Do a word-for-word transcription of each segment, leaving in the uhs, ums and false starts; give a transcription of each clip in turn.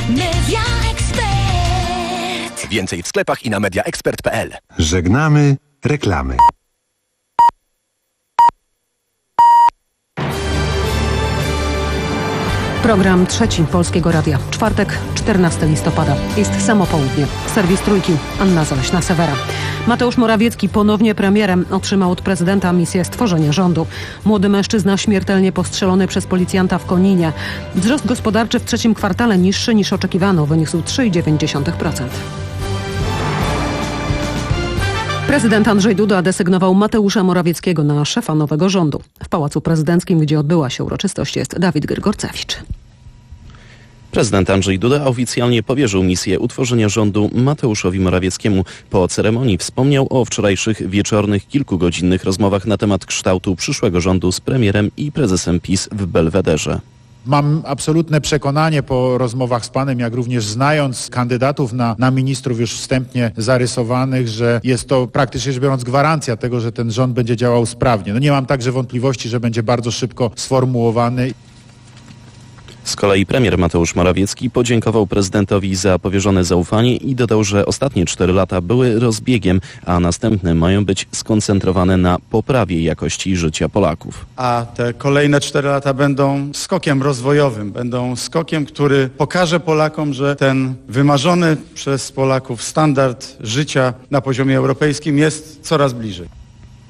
Media Expert. Więcej w sklepach i na media expert kropka p l. Żegnamy reklamy. Program trzeci Polskiego Radia. Czwartek, czternastego listopada. Jest samo południe. Serwis Trójki. Anna Zaleśna-Sewera. Mateusz Morawiecki ponownie premierem otrzymał od prezydenta misję stworzenia rządu. Młody mężczyzna śmiertelnie postrzelony przez policjanta w Koninie. Wzrost gospodarczy w trzecim kwartale niższy niż oczekiwano. Wyniósł trzy przecinek dziewięć procent. Prezydent Andrzej Duda desygnował Mateusza Morawieckiego na szefa nowego rządu. W Pałacu Prezydenckim, gdzie odbyła się uroczystość, jest Dawid Grygorcewicz. Prezydent Andrzej Duda oficjalnie powierzył misję utworzenia rządu Mateuszowi Morawieckiemu. Po ceremonii wspomniał o wczorajszych wieczornych, kilkugodzinnych rozmowach na temat kształtu przyszłego rządu z premierem i prezesem PiS w Belwederze. Mam absolutne przekonanie po rozmowach z panem, jak również znając kandydatów na, na ministrów już wstępnie zarysowanych, że jest to praktycznie rzecz biorąc gwarancja tego, że ten rząd będzie działał sprawnie. No nie mam także wątpliwości, że będzie bardzo szybko sformułowany. Z kolei premier Mateusz Morawiecki podziękował prezydentowi za powierzone zaufanie i dodał, że ostatnie cztery lata były rozbiegiem, a następne mają być skoncentrowane na poprawie jakości życia Polaków. A te kolejne cztery lata będą skokiem rozwojowym, będą skokiem, który pokaże Polakom, że ten wymarzony przez Polaków standard życia na poziomie europejskim jest coraz bliżej.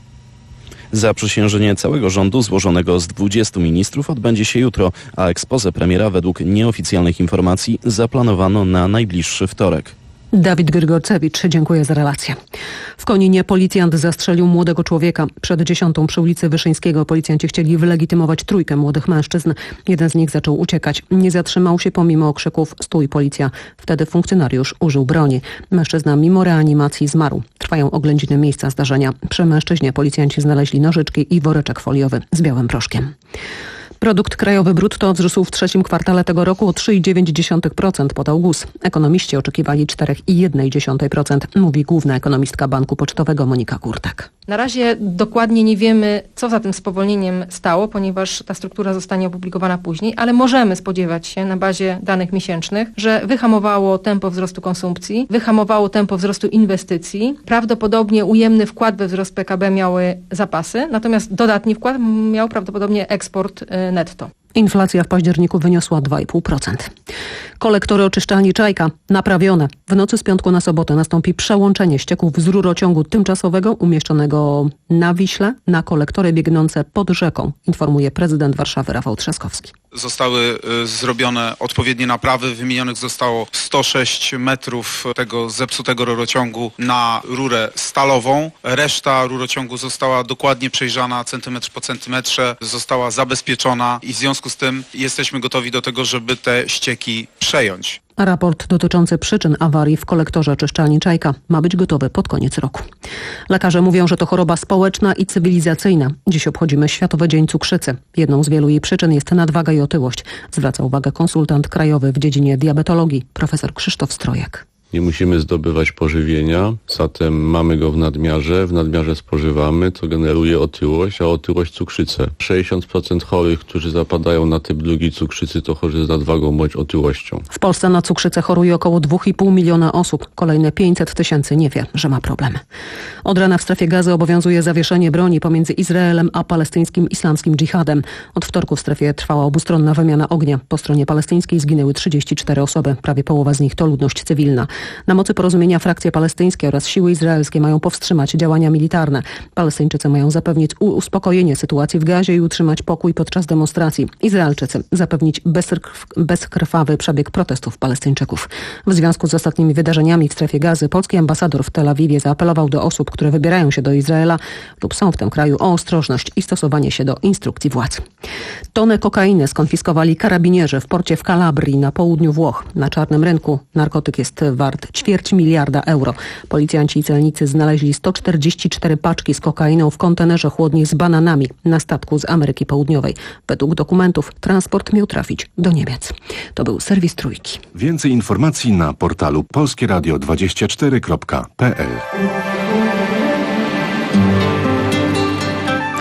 Zaprzysiężenie całego rządu złożonego z dwudziestu ministrów odbędzie się jutro, a expose premiera według nieoficjalnych informacji zaplanowano na najbliższy wtorek. Dawid Grygorcewicz, dziękuję za relację. W Koninie policjant zastrzelił młodego człowieka. Przed dziesiątą przy ulicy Wyszyńskiego policjanci chcieli wylegitymować trójkę młodych mężczyzn. Jeden z nich zaczął uciekać. Nie zatrzymał się pomimo okrzyków „stój policja”. Wtedy funkcjonariusz użył broni. Mężczyzna mimo reanimacji zmarł. Trwają oględziny miejsca zdarzenia. Przy mężczyźnie policjanci znaleźli nożyczki i woreczek foliowy z białym proszkiem. Produkt krajowy brutto wzrósł w trzecim kwartale tego roku o trzy przecinek dziewięć procent, podał G U S. Ekonomiści oczekiwali cztery przecinek jeden procent, mówi główna ekonomistka Banku Pocztowego Monika Kurtak. Na razie dokładnie nie wiemy, co za tym spowolnieniem stało, ponieważ ta struktura zostanie opublikowana później, ale możemy spodziewać się na bazie danych miesięcznych, że wyhamowało tempo wzrostu konsumpcji, wyhamowało tempo wzrostu inwestycji. Prawdopodobnie ujemny wkład we wzrost P K B miały zapasy, natomiast dodatni wkład miał prawdopodobnie eksport netto. Inflacja w październiku wyniosła dwa przecinek pięć procent. Kolektory oczyszczalni Czajka naprawione. W nocy z piątku na sobotę nastąpi przełączenie ścieków z rurociągu tymczasowego umieszczonego na Wiśle na kolektory biegnące pod rzeką, informuje prezydent Warszawy Rafał Trzaskowski. Zostały zrobione odpowiednie naprawy, wymienionych zostało sto sześć metrów tego zepsutego rurociągu na rurę stalową. Reszta rurociągu została dokładnie przejrzana centymetr po centymetrze, została zabezpieczona i w związku z tym jesteśmy gotowi do tego, żeby te ścieki przejąć. A raport dotyczący przyczyn awarii w kolektorze oczyszczalni Czajka ma być gotowy pod koniec roku. Lekarze mówią, że to choroba społeczna i cywilizacyjna. Dziś obchodzimy Światowy Dzień Cukrzycy. Jedną z wielu jej przyczyn jest nadwaga i otyłość. Zwraca uwagę konsultant krajowy w dziedzinie diabetologii, profesor Krzysztof Strojek. Nie musimy zdobywać pożywienia, zatem mamy go w nadmiarze, w nadmiarze spożywamy, co generuje otyłość, a otyłość cukrzycę. sześćdziesiąt procent chorych, którzy zapadają na typ drugi cukrzycy, to chorzy z nadwagą bądź otyłością. W Polsce na cukrzycę choruje około dwa i pół miliona osób. Kolejne pięćset tysięcy nie wie, że ma problemy. Od rana w strefie Gazy obowiązuje zawieszenie broni pomiędzy Izraelem a palestyńskim islamskim dżihadem. Od wtorku w strefie trwała obustronna wymiana ognia. Po stronie palestyńskiej zginęły trzydzieści cztery osoby. Prawie połowa z nich to ludność cywilna. Na mocy porozumienia frakcje palestyńskie oraz siły izraelskie mają powstrzymać działania militarne. Palestyńczycy mają zapewnić uspokojenie sytuacji w Gazie i utrzymać pokój podczas demonstracji. Izraelczycy zapewnić bezkrw, bezkrwawy przebieg protestów Palestyńczyków. W związku z ostatnimi wydarzeniami w strefie Gazy polski ambasador w Tel Awiwie zaapelował do osób, które wybierają się do Izraela lub są w tym kraju, o ostrożność i stosowanie się do instrukcji władz. Tonę kokainy skonfiskowali karabinierzy w porcie w Kalabrii na południu Włoch. Na czarnym rynku narkotyk jest wart ćwierć miliarda euro. Policjanci i celnicy znaleźli sto czterdzieści cztery paczki z kokainą w kontenerze chłodni z bananami na statku z Ameryki Południowej. Według dokumentów transport miał trafić do Niemiec. To był serwis Trójki. Więcej informacji na portalu polskie radio dwadzieścia cztery kropka p l.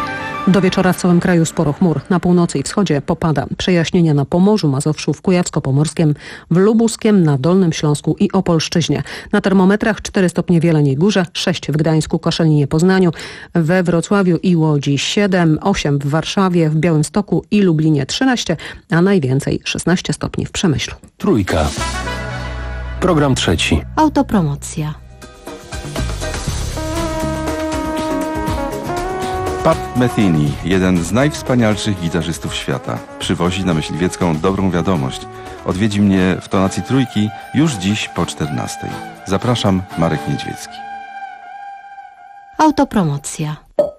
Do wieczora w całym kraju sporo chmur. Na północy i wschodzie popada. Przejaśnienia na Pomorzu, Mazowszu, w Kujawsko-Pomorskiem, w Lubuskiem, na Dolnym Śląsku i Opolszczyźnie. Na termometrach cztery stopnie w Jeleniej Górze, sześć w Gdańsku, Koszalinie, Poznaniu, we Wrocławiu i Łodzi siedem, osiem w Warszawie, w Białymstoku i Lublinie trzynaście, a najwięcej szesnaście stopni w Przemyślu. Trójka. Program trzeci. Autopromocja. Pat Metheny, jeden z najwspanialszych gitarzystów świata, przywozi na Myśliwiecką dobrą wiadomość. Odwiedzi mnie w tonacji trójki już dziś po czternastej. Zapraszam, Marek Niedźwiecki. Autopromocja.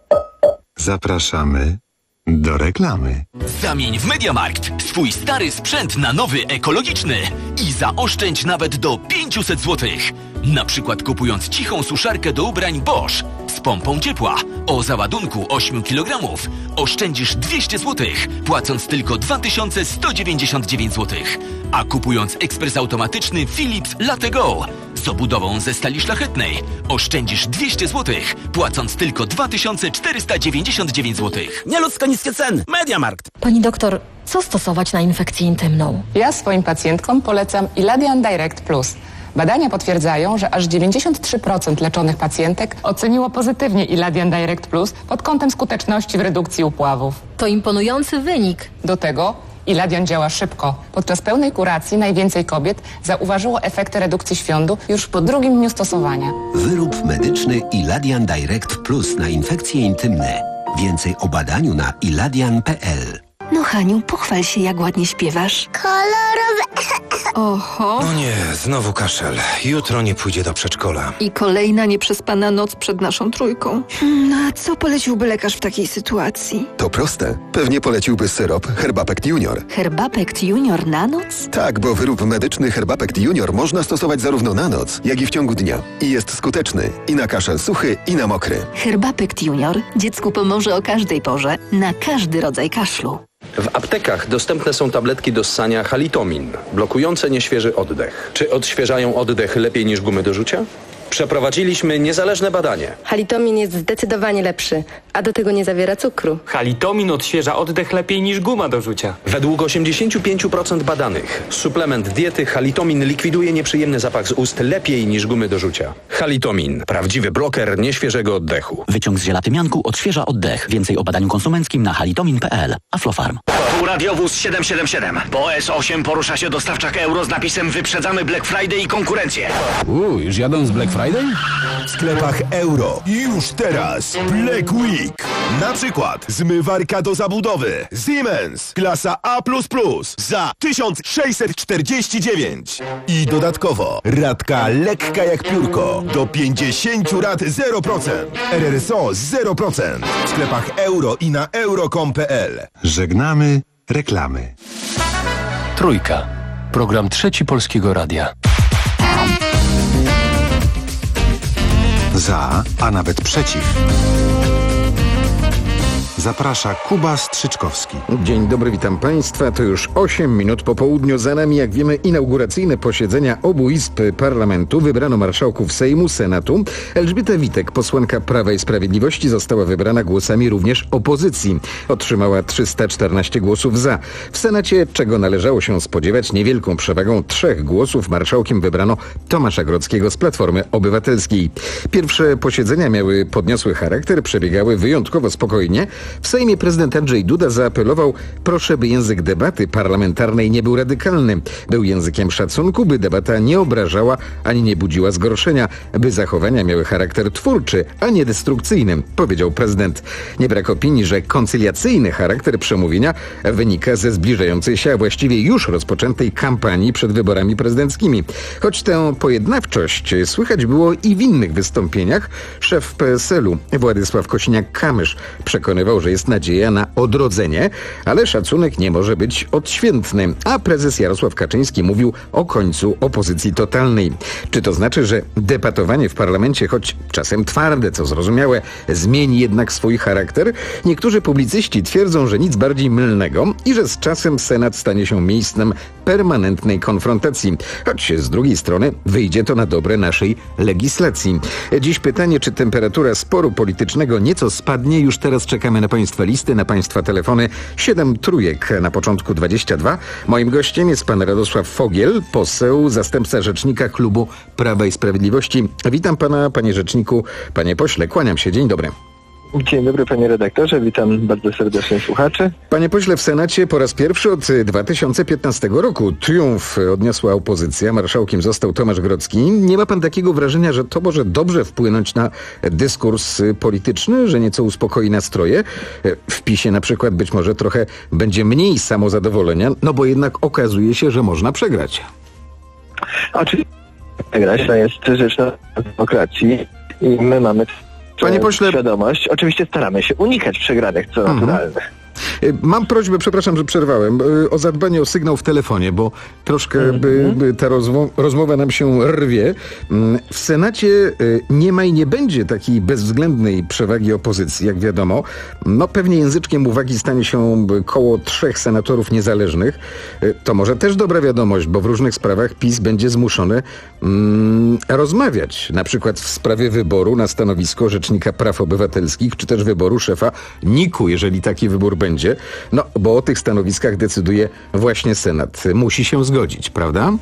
Zapraszamy do reklamy. Zamień w MediaMarkt swój stary sprzęt na nowy ekologiczny i zaoszczędź nawet do pięćset złotych. Na przykład kupując cichą suszarkę do ubrań Bosch z pompą ciepła o załadunku osiem kilogramów oszczędzisz dwieście złotych, płacąc tylko dwa tysiące sto dziewięćdziesiąt dziewięć złotych. A kupując ekspres automatyczny Philips Latego z obudową ze stali szlachetnej oszczędzisz dwieście złotych, płacąc tylko dwa tysiące czterysta dziewięćdziesiąt dziewięć złotych. Nieludzko niskie ceny. MediaMarkt. Pani doktor, co stosować na infekcję intymną? Ja swoim pacjentkom polecam Iladian Direct Plus. Badania potwierdzają, że aż dziewięćdziesiąt trzy procent leczonych pacjentek oceniło pozytywnie Iladian Direct Plus pod kątem skuteczności w redukcji upławów. To imponujący wynik. Do tego Iladian działa szybko. Podczas pełnej kuracji najwięcej kobiet zauważyło efekty redukcji świądu już po drugim dniu stosowania. Wyrób medyczny Iladian Direct Plus na infekcje intymne. Więcej o badaniu na iladian kropka p l. No Haniu, pochwal się, jak ładnie śpiewasz. Kolorowe. Oho. No nie, znowu kaszel. Jutro nie pójdzie do przedszkola. I kolejna nieprzespana noc przed naszą trójką. No a co poleciłby lekarz w takiej sytuacji? To proste. Pewnie poleciłby syrop Herbapekt Junior. Herbapekt Junior na noc? Tak, bo wyrób medyczny Herbapekt Junior można stosować zarówno na noc, jak i w ciągu dnia. I jest skuteczny i na kaszel suchy, i na mokry. Herbapekt Junior dziecku pomoże o każdej porze, na każdy rodzaj kaszlu. W aptekach dostępne są tabletki do ssania Halitomin, blokujące nieświeży oddech. Czy odświeżają oddech lepiej niż gumy do rzucia? Przeprowadziliśmy niezależne badanie. Halitomin jest zdecydowanie lepszy, a do tego nie zawiera cukru. Halitomin odświeża oddech lepiej niż guma do rzucia. Według osiemdziesiąt pięć procent badanych suplement diety Halitomin likwiduje nieprzyjemny zapach z ust lepiej niż gumy do rzucia. Halitomin. Prawdziwy bloker nieświeżego oddechu. Wyciąg z żelatymianku odświeża oddech. Więcej o badaniu konsumenckim na halitomin kropka p l. Aflofarm. Radiowóz siedem siedem siedem. Po S osiem porusza się dostawczak euro z napisem Wyprzedzamy Black Friday i konkurencję. Uuu, już jadą z Black Friday? W sklepach euro. Już teraz Black Week. Na przykład zmywarka do zabudowy Siemens klasa A plus plus za tysiąc sześćset czterdzieści dziewięć. I dodatkowo ratka lekka jak piórko do pięćdziesiąt rat zero procent. R R S O zero procent. W sklepach euro i na euro kropka com kropka p l. Żegnamy reklamy. Trójka. Program trzeci Polskiego Radia. Za, a nawet przeciw. Zaprasza Kuba Strzyczkowski. Dzień dobry, witam Państwa. To już osiem minut po południu. Za nami, jak wiemy, inauguracyjne posiedzenia obu izb parlamentu. Wybrano marszałków Sejmu, Senatu. Elżbieta Witek, posłanka Prawa i Sprawiedliwości, została wybrana głosami również opozycji. Otrzymała trzysta czternaście głosów za. W Senacie, czego należało się spodziewać, niewielką przewagą trzech głosów marszałkiem wybrano Tomasza Grodzkiego z Platformy Obywatelskiej. Pierwsze posiedzenia miały podniosły charakter, przebiegały wyjątkowo spokojnie. W Sejmie prezydent Andrzej Duda zaapelował: proszę, by język debaty parlamentarnej nie był radykalny. Był językiem szacunku, by debata nie obrażała ani nie budziła zgorszenia, by zachowania miały charakter twórczy, a nie destrukcyjny, powiedział prezydent. Nie brak opinii, że koncyliacyjny charakter przemówienia wynika ze zbliżającej się, a właściwie już rozpoczętej kampanii przed wyborami prezydenckimi. Choć tę pojednawczość słychać było i w innych wystąpieniach, szef P S L u Władysław Kosiniak-Kamysz przekonywał, że jest nadzieja na odrodzenie, ale szacunek nie może być odświętny, a prezes Jarosław Kaczyński mówił o końcu opozycji totalnej. Czy to znaczy, że debatowanie w parlamencie, choć czasem twarde, co zrozumiałe, zmieni jednak swój charakter? Niektórzy publicyści twierdzą, że nic bardziej mylnego i że z czasem Senat stanie się miejscem permanentnej konfrontacji, choć z drugiej strony wyjdzie to na dobre naszej legislacji. Dziś pytanie, czy temperatura sporu politycznego nieco spadnie, już teraz czekamy na Państwa listy, na Państwa telefony. Siedem trójek na początku dwadzieścia dwa. Moim gościem jest pan Radosław Fogiel, poseł, zastępca rzecznika klubu Prawa i Sprawiedliwości. Witam pana, panie rzeczniku, panie pośle, kłaniam się. Dzień dobry. Dzień dobry, panie redaktorze, witam bardzo serdecznie słuchaczy. Panie pośle, w Senacie po raz pierwszy od dwa tysiące piętnastego roku triumf odniosła opozycja, marszałkiem został Tomasz Grodzki. Nie ma pan takiego wrażenia, że to może dobrze wpłynąć na dyskurs polityczny, że nieco uspokoi nastroje? W PiSie na przykład być może trochę będzie mniej samozadowolenia, no bo jednak okazuje się, że można przegrać. Oczywiście przegrać to jest rzecz na demokracji i my mamy Panie pośle, świadomość. Oczywiście staramy się unikać przegranych, co mhm. naturalne. Mam prośbę, przepraszam, że przerwałem, o zadbanie o sygnał w telefonie, bo troszkę mm-hmm. by, by ta rozmo- rozmowa nam się rwie. W Senacie nie ma i nie będzie takiej bezwzględnej przewagi opozycji, jak wiadomo. No pewnie języczkiem uwagi stanie się koło trzech senatorów niezależnych. To może też dobra wiadomość, bo w różnych sprawach PiS będzie zmuszony mm, rozmawiać. Na przykład w sprawie wyboru na stanowisko Rzecznika Praw Obywatelskich, czy też wyboru szefa niku, jeżeli taki wybór będzie. No, bo o tych stanowiskach decyduje właśnie Senat. Musi się zgodzić, prawda?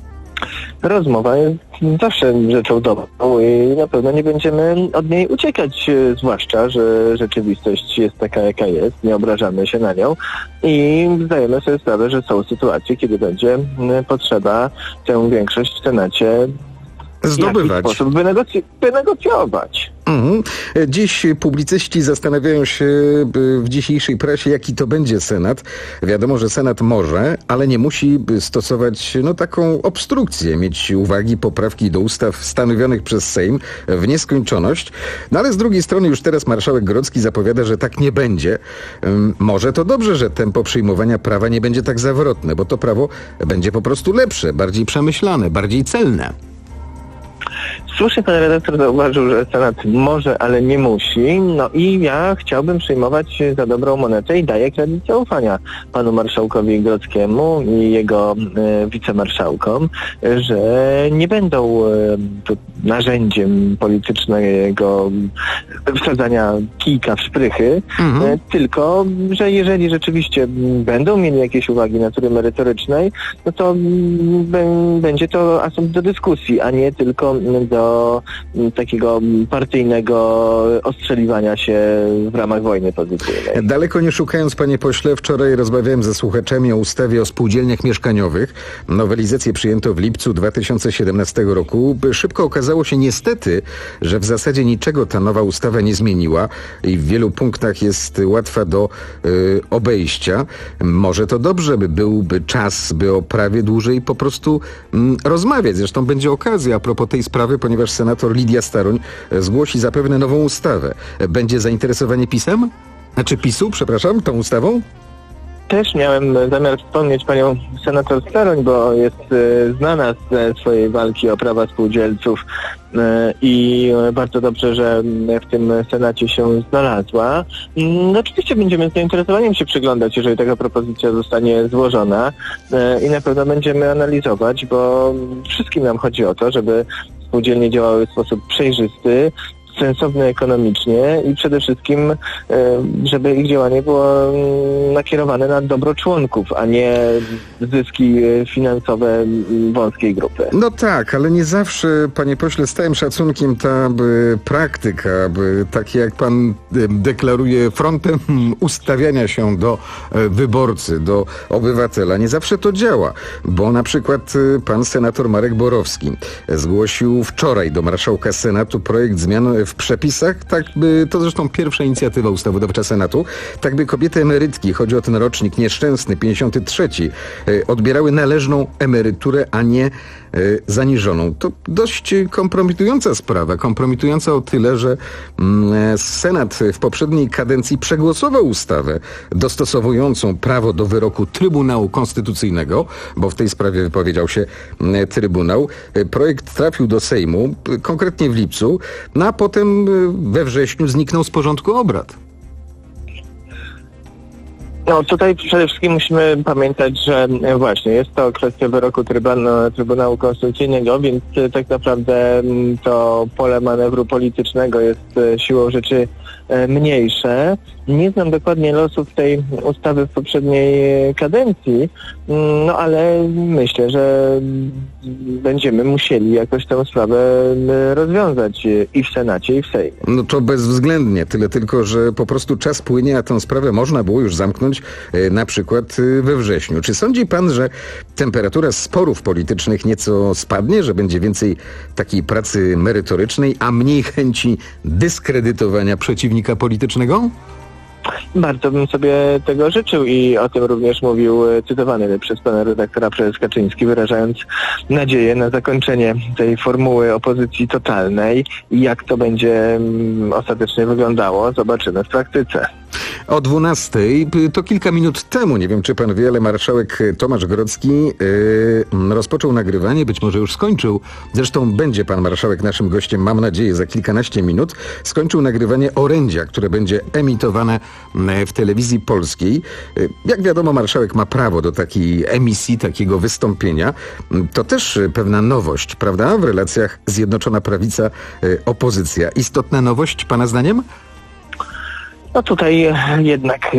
Rozmowa jest zawsze rzeczą dobrą i na pewno nie będziemy od niej uciekać, zwłaszcza, że rzeczywistość jest taka, jaka jest, nie obrażamy się na nią i zdajemy sobie sprawę, że są sytuacje, kiedy będzie potrzeba tę większość w Senacie zdobywać. W jakiś sposób wynegocy- wynegocjować. Mhm. Dziś publicyści zastanawiają się w dzisiejszej prasie, jaki to będzie Senat. Wiadomo, że Senat może, ale nie musi stosować no, taką obstrukcję, mieć uwagi, poprawki do ustaw stanowionych przez Sejm w nieskończoność. No ale z drugiej strony już teraz marszałek Grodzki zapowiada, że tak nie będzie. Może to dobrze, że tempo przyjmowania prawa nie będzie tak zawrotne, bo to prawo będzie po prostu lepsze, bardziej przemyślane, bardziej celne. Słusznie pan redaktor zauważył, że Senat może, ale nie musi. No i ja chciałbym przyjmować za dobrą monetę i daję kredyt zaufania panu marszałkowi Grodzkiemu i jego e, wicemarszałkom, że nie będą e, tu narzędziem politycznego wsadzania kijka w szprychy, mhm. e, tylko, że jeżeli rzeczywiście będą mieli jakieś uwagi natury merytorycznej, no to m, b, będzie to asumpt do dyskusji, a nie tylko do takiego partyjnego ostrzeliwania się w ramach wojny pozycyjnej. Daleko nie szukając, panie pośle, wczoraj rozmawiałem ze słuchaczami o ustawie o spółdzielniach mieszkaniowych. Nowelizację przyjęto w lipcu dwa tysiące siedemnastego roku. Szybko okazało się niestety, że w zasadzie niczego ta nowa ustawa nie zmieniła i w wielu punktach jest łatwa do y, obejścia. Może to dobrze, by byłby czas, by o prawie dłużej po prostu mm, rozmawiać. Zresztą będzie okazja a propos tej sprawy, ponieważ senator Lidia Staroń zgłosi zapewne nową ustawę. Będzie zainteresowanie PiS-em? Znaczy PiS-u, przepraszam, tą ustawą? Też miałem zamiar wspomnieć panią senator Staroń, bo jest y, znana ze swojej walki o prawa spółdzielców y, i bardzo dobrze, że w tym Senacie się znalazła. Y, no, oczywiście będziemy z zainteresowaniem się przyglądać, jeżeli taka propozycja zostanie złożona y, i na pewno będziemy analizować, bo wszystkim nam chodzi o to, żeby spółdzielnie działały w sposób przejrzysty, sensowny ekonomicznie i przede wszystkim, żeby ich działanie było nakierowane na dobro członków, a nie zyski finansowe wąskiej grupy. No tak, ale nie zawsze, panie pośle, z całym szacunkiem ta by, praktyka, by, takie jak pan deklaruje, frontem ustawiania się do wyborcy, do obywatela, nie zawsze to działa, bo na przykład pan senator Marek Borowski zgłosił wczoraj do marszałka Senatu projekt zmian w przepisach, tak by, to zresztą pierwsza inicjatywa ustawodawcza Senatu, tak by kobiety emerytki, chodzi o ten rocznik nieszczęsny, pięćdziesiąty trzeci, odbierały należną emeryturę, a nie zaniżoną. To dość kompromitująca sprawa. Kompromitująca o tyle, że Senat w poprzedniej kadencji przegłosował ustawę dostosowującą prawo do wyroku Trybunału Konstytucyjnego, bo w tej sprawie wypowiedział się Trybunał. Projekt trafił do Sejmu, konkretnie w lipcu, no a potem we wrześniu zniknął z porządku obrad. No tutaj przede wszystkim musimy pamiętać, że właśnie jest to kwestia wyroku Trybunału, Trybunału Konstytucyjnego, więc tak naprawdę to pole manewru politycznego jest siłą rzeczy e, mniejsze. Nie znam dokładnie losów tej ustawy w poprzedniej kadencji, no ale myślę, że będziemy musieli jakoś tę sprawę rozwiązać i w Senacie, i w Sejmie. No to bezwzględnie, tyle tylko, że po prostu czas płynie, a tę sprawę można było już zamknąć e, na przykład e, we wrześniu. Czy sądzi pan, że temperatura sporów politycznych nieco spadnie, że będzie więcej takiej pracy merytorycznej, a mniej chęci dyskredytowania przeciwnika politycznego? Bardzo bym sobie tego życzył i o tym również mówił cytowany przez pana redaktora prezes Kaczyński, wyrażając nadzieję na zakończenie tej formuły opozycji totalnej i jak to będzie ostatecznie wyglądało, zobaczymy w praktyce. O dwunastej, to kilka minut temu, nie wiem czy pan wie, ale marszałek Tomasz Grodzki yy, rozpoczął nagrywanie, być może już skończył, zresztą będzie pan marszałek naszym gościem, mam nadzieję, za kilkanaście minut, skończył nagrywanie orędzia, które będzie emitowane w telewizji polskiej. Yy, jak wiadomo, marszałek ma prawo do takiej emisji, takiego wystąpienia. To też pewna nowość, prawda, w relacjach Zjednoczona Prawica, yy, opozycja. Istotna nowość pana zdaniem? No tutaj jednak e,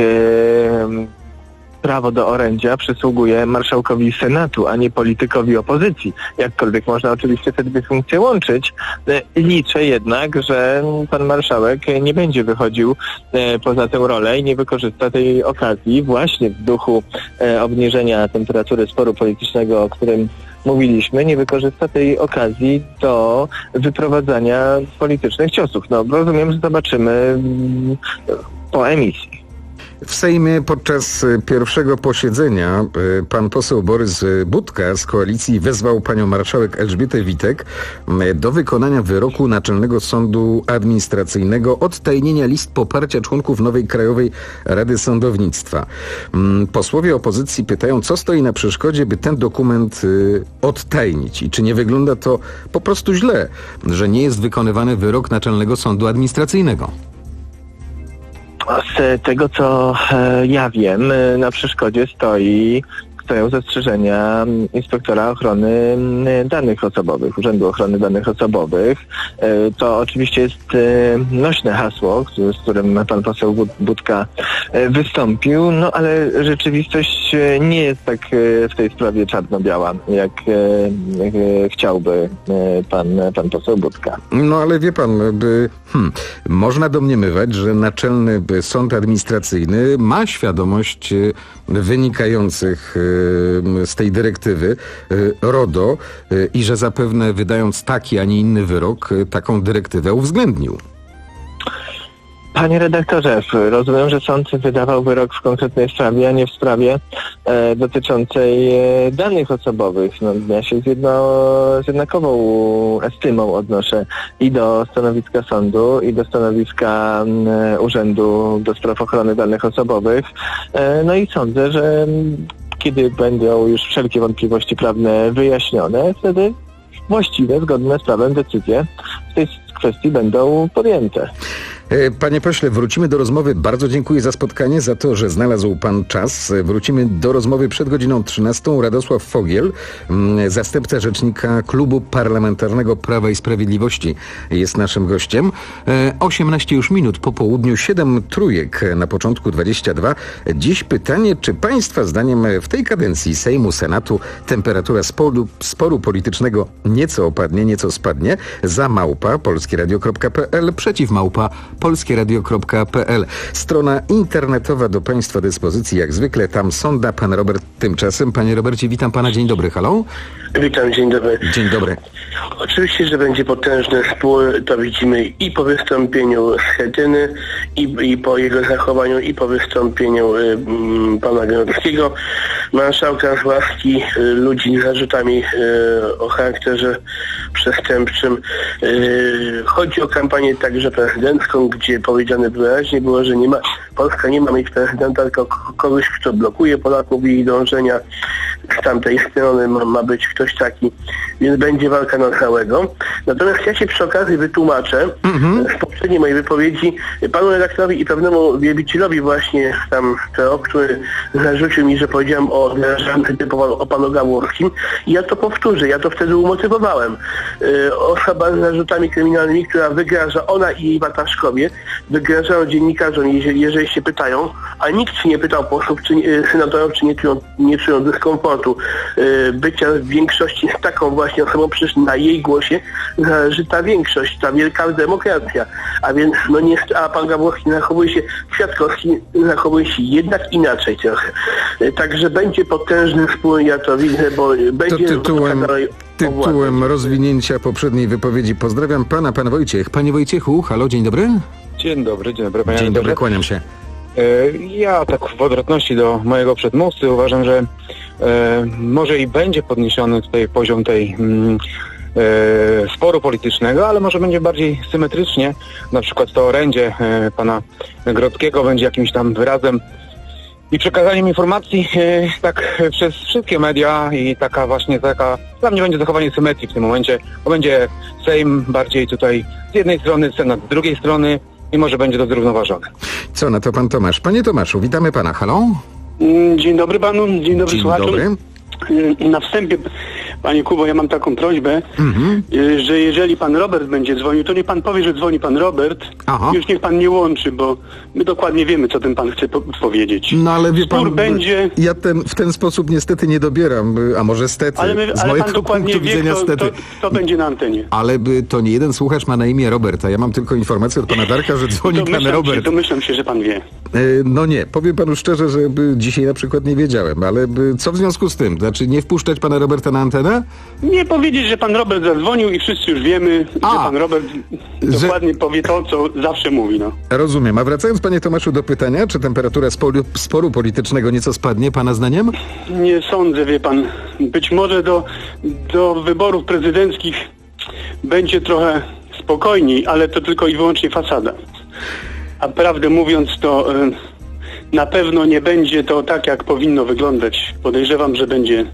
prawo do orędzia przysługuje marszałkowi Senatu, a nie politykowi opozycji. Jakkolwiek można oczywiście te dwie funkcje łączyć. E, liczę jednak, że pan marszałek nie będzie wychodził e, poza tę rolę i nie wykorzysta tej okazji właśnie w duchu e, obniżenia temperatury sporu politycznego, o którym mówiliśmy, nie wykorzysta tej okazji do wyprowadzania politycznych ciosów. No, rozumiem, że zobaczymy mm, po emisji. W Sejmie podczas pierwszego posiedzenia pan poseł Borys Budka z koalicji wezwał panią marszałek Elżbietę Witek do wykonania wyroku Naczelnego Sądu Administracyjnego odtajnienia list poparcia członków nowej Krajowej Rady Sądownictwa. Posłowie opozycji pytają, co stoi na przeszkodzie, by ten dokument odtajnić i czy nie wygląda to po prostu źle, że nie jest wykonywany wyrok Naczelnego Sądu Administracyjnego. Z tego, co e, ja wiem, na przeszkodzie stoi, stoją zastrzeżenia inspektora ochrony danych osobowych, Urzędu Ochrony Danych Osobowych. E, to oczywiście jest e, nośne hasło, z którym pan poseł Budka e, wystąpił, no ale rzeczywistość nie jest tak e, w tej sprawie czarno-biała, jak, e, jak e, chciałby e, pan, pan poseł Budka. No ale wie pan, by, hmm, można domniemywać, że Naczelny Sąd Administracyjny ma świadomość wynikających z tej dyrektywy RODO i że zapewne wydając taki, a nie inny wyrok, taką dyrektywę uwzględnił. Panie redaktorze, rozumiem, że sąd wydawał wyrok w konkretnej sprawie, a nie w sprawie e, dotyczącej e, danych osobowych. No, ja się z, jedno, z jednakową estymą odnoszę i do stanowiska sądu, i do stanowiska e, Urzędu do Spraw Ochrony Danych Osobowych. E, no i sądzę, że kiedy będą już wszelkie wątpliwości prawne wyjaśnione, wtedy właściwe, zgodne z prawem decyzje w tej kwestii będą podjęte. Panie pośle, wrócimy do rozmowy. Bardzo dziękuję za spotkanie, za to, że znalazł pan czas. Wrócimy do rozmowy przed godziną trzynastą. Radosław Fogiel, zastępca rzecznika Klubu Parlamentarnego Prawa i Sprawiedliwości, jest naszym gościem. osiemnaście już minut po południu, siedem trójek na początku dwadzieścia dwa. Dziś pytanie, czy państwa zdaniem w tej kadencji Sejmu, Senatu temperatura sporu, sporu politycznego nieco opadnie, nieco spadnie? Za małpa polskieradio kropka p l, przeciw małpa polskieradio kropka p l. Strona internetowa do państwa dyspozycji, jak zwykle, tam sonda. Pan Robert tymczasem. Panie Robercie, witam pana. Dzień dobry. Halo? Witam, dzień dobry. Dzień dobry. Oczywiście, że będzie potężny spór, to widzimy i po wystąpieniu Schetyny, i, i po jego zachowaniu, i po wystąpieniu y, y, pana Grodzkiego, marszałka z łaski, y, ludzi z zarzutami y, o charakterze przestępczym. Y, chodzi o kampanię także prezydencką, gdzie powiedziane wyraźnie było, że nie ma, Polska nie ma mieć prezydenta, tylko kogoś, kto blokuje Polaków i ich dążenia. z tamtej strony ma, ma być ktoś taki, więc będzie walka na całego. Natomiast ja się przy okazji wytłumaczę mm-hmm. z poprzedniej mojej wypowiedzi panu redaktorowi i pewnemu wielbicielowi właśnie tam to, który zarzucił mi, że powiedziałem o odgrażance typowo o panu Gawłowskim. I ja to powtórzę, ja to wtedy umotywowałem. Yy, osoba z zarzutami kryminalnymi, która wygraża, ona i jej wataszkowie, wygrażają dziennikarzom, jeżeli, jeżeli się pytają, a nikt się nie pytał posłów, czy yy, senatorów, czy nie czują, nie czują dyskomfortu yy, bycia w większości z taką właśnie osobą, przecież na jej głosie zależy ta większość, ta wielka demokracja. A więc, no nie, a pan Gawłowski zachowuje się, Kwiatkowski zachowuje się jednak inaczej trochę. Yy, także będzie potężny spór, ja to widzę, bo będzie... To tytułem, tytułem rozwinięcia poprzedniej wypowiedzi pozdrawiam pana, pan Wojciech. Panie Wojciechu, halo, dzień dobry. Dzień dobry, dzień dobry. Panie dzień dobry, dobry, kłaniam się. Ja tak w odwrotności do mojego przedmówcy uważam, że e, może i będzie podniesiony tutaj poziom tej mm, e, sporu politycznego, ale może będzie bardziej symetrycznie. Na przykład to orędzie e, pana Grodzkiego będzie jakimś tam wyrazem i przekazaniem informacji e, tak przez wszystkie media i taka właśnie taka, dla mnie będzie zachowanie symetrii w tym momencie, bo będzie Sejm bardziej tutaj z jednej strony, Senat z drugiej strony i może będzie to zrównoważone. Co na to pan Tomasz? Panie Tomaszu, witamy pana, halo? Dzień dobry panu, dzień dobry dzień słuchaczom. Dobry. Na wstępie, panie Kubo, ja mam taką prośbę, mhm. że jeżeli pan Robert będzie dzwonił, to niech pan powie, że dzwoni pan Robert. Aha. Już niech pan nie łączy, bo my dokładnie wiemy, co ten pan chce po- powiedzieć. No ale wie Spór pan, będzie... ja ten, w ten sposób niestety nie dobieram, a może stety. Ale, my, z ale mojego pan dokładnie punktu wie, widzenia kto, stety. kto, kto będzie na antenie. Ale by to nie jeden słuchacz ma na imię Roberta. Ja mam tylko informację od pana Darka, że dzwoni domyślam pan Robert. Się, domyślam się, że pan wie. No nie, powiem panu szczerze, że by dzisiaj na przykład nie wiedziałem, ale by, co w związku z tym? Znaczy nie wpuszczać pana Roberta na antenę? Nie powiedzieć, że pan Robert zadzwonił i wszyscy już wiemy, A, że pan Robert że... dokładnie powie to, co zawsze mówi. No. Rozumiem. A wracając, panie Tomaszu, do pytania, czy temperatura sporu, sporu politycznego nieco spadnie, pana zdaniem? Nie sądzę, wie pan. Być może do, do wyborów prezydenckich będzie trochę spokojniej, ale to tylko i wyłącznie fasada. A prawdę mówiąc, to y, na pewno nie będzie to tak, jak powinno wyglądać. Podejrzewam, że będzie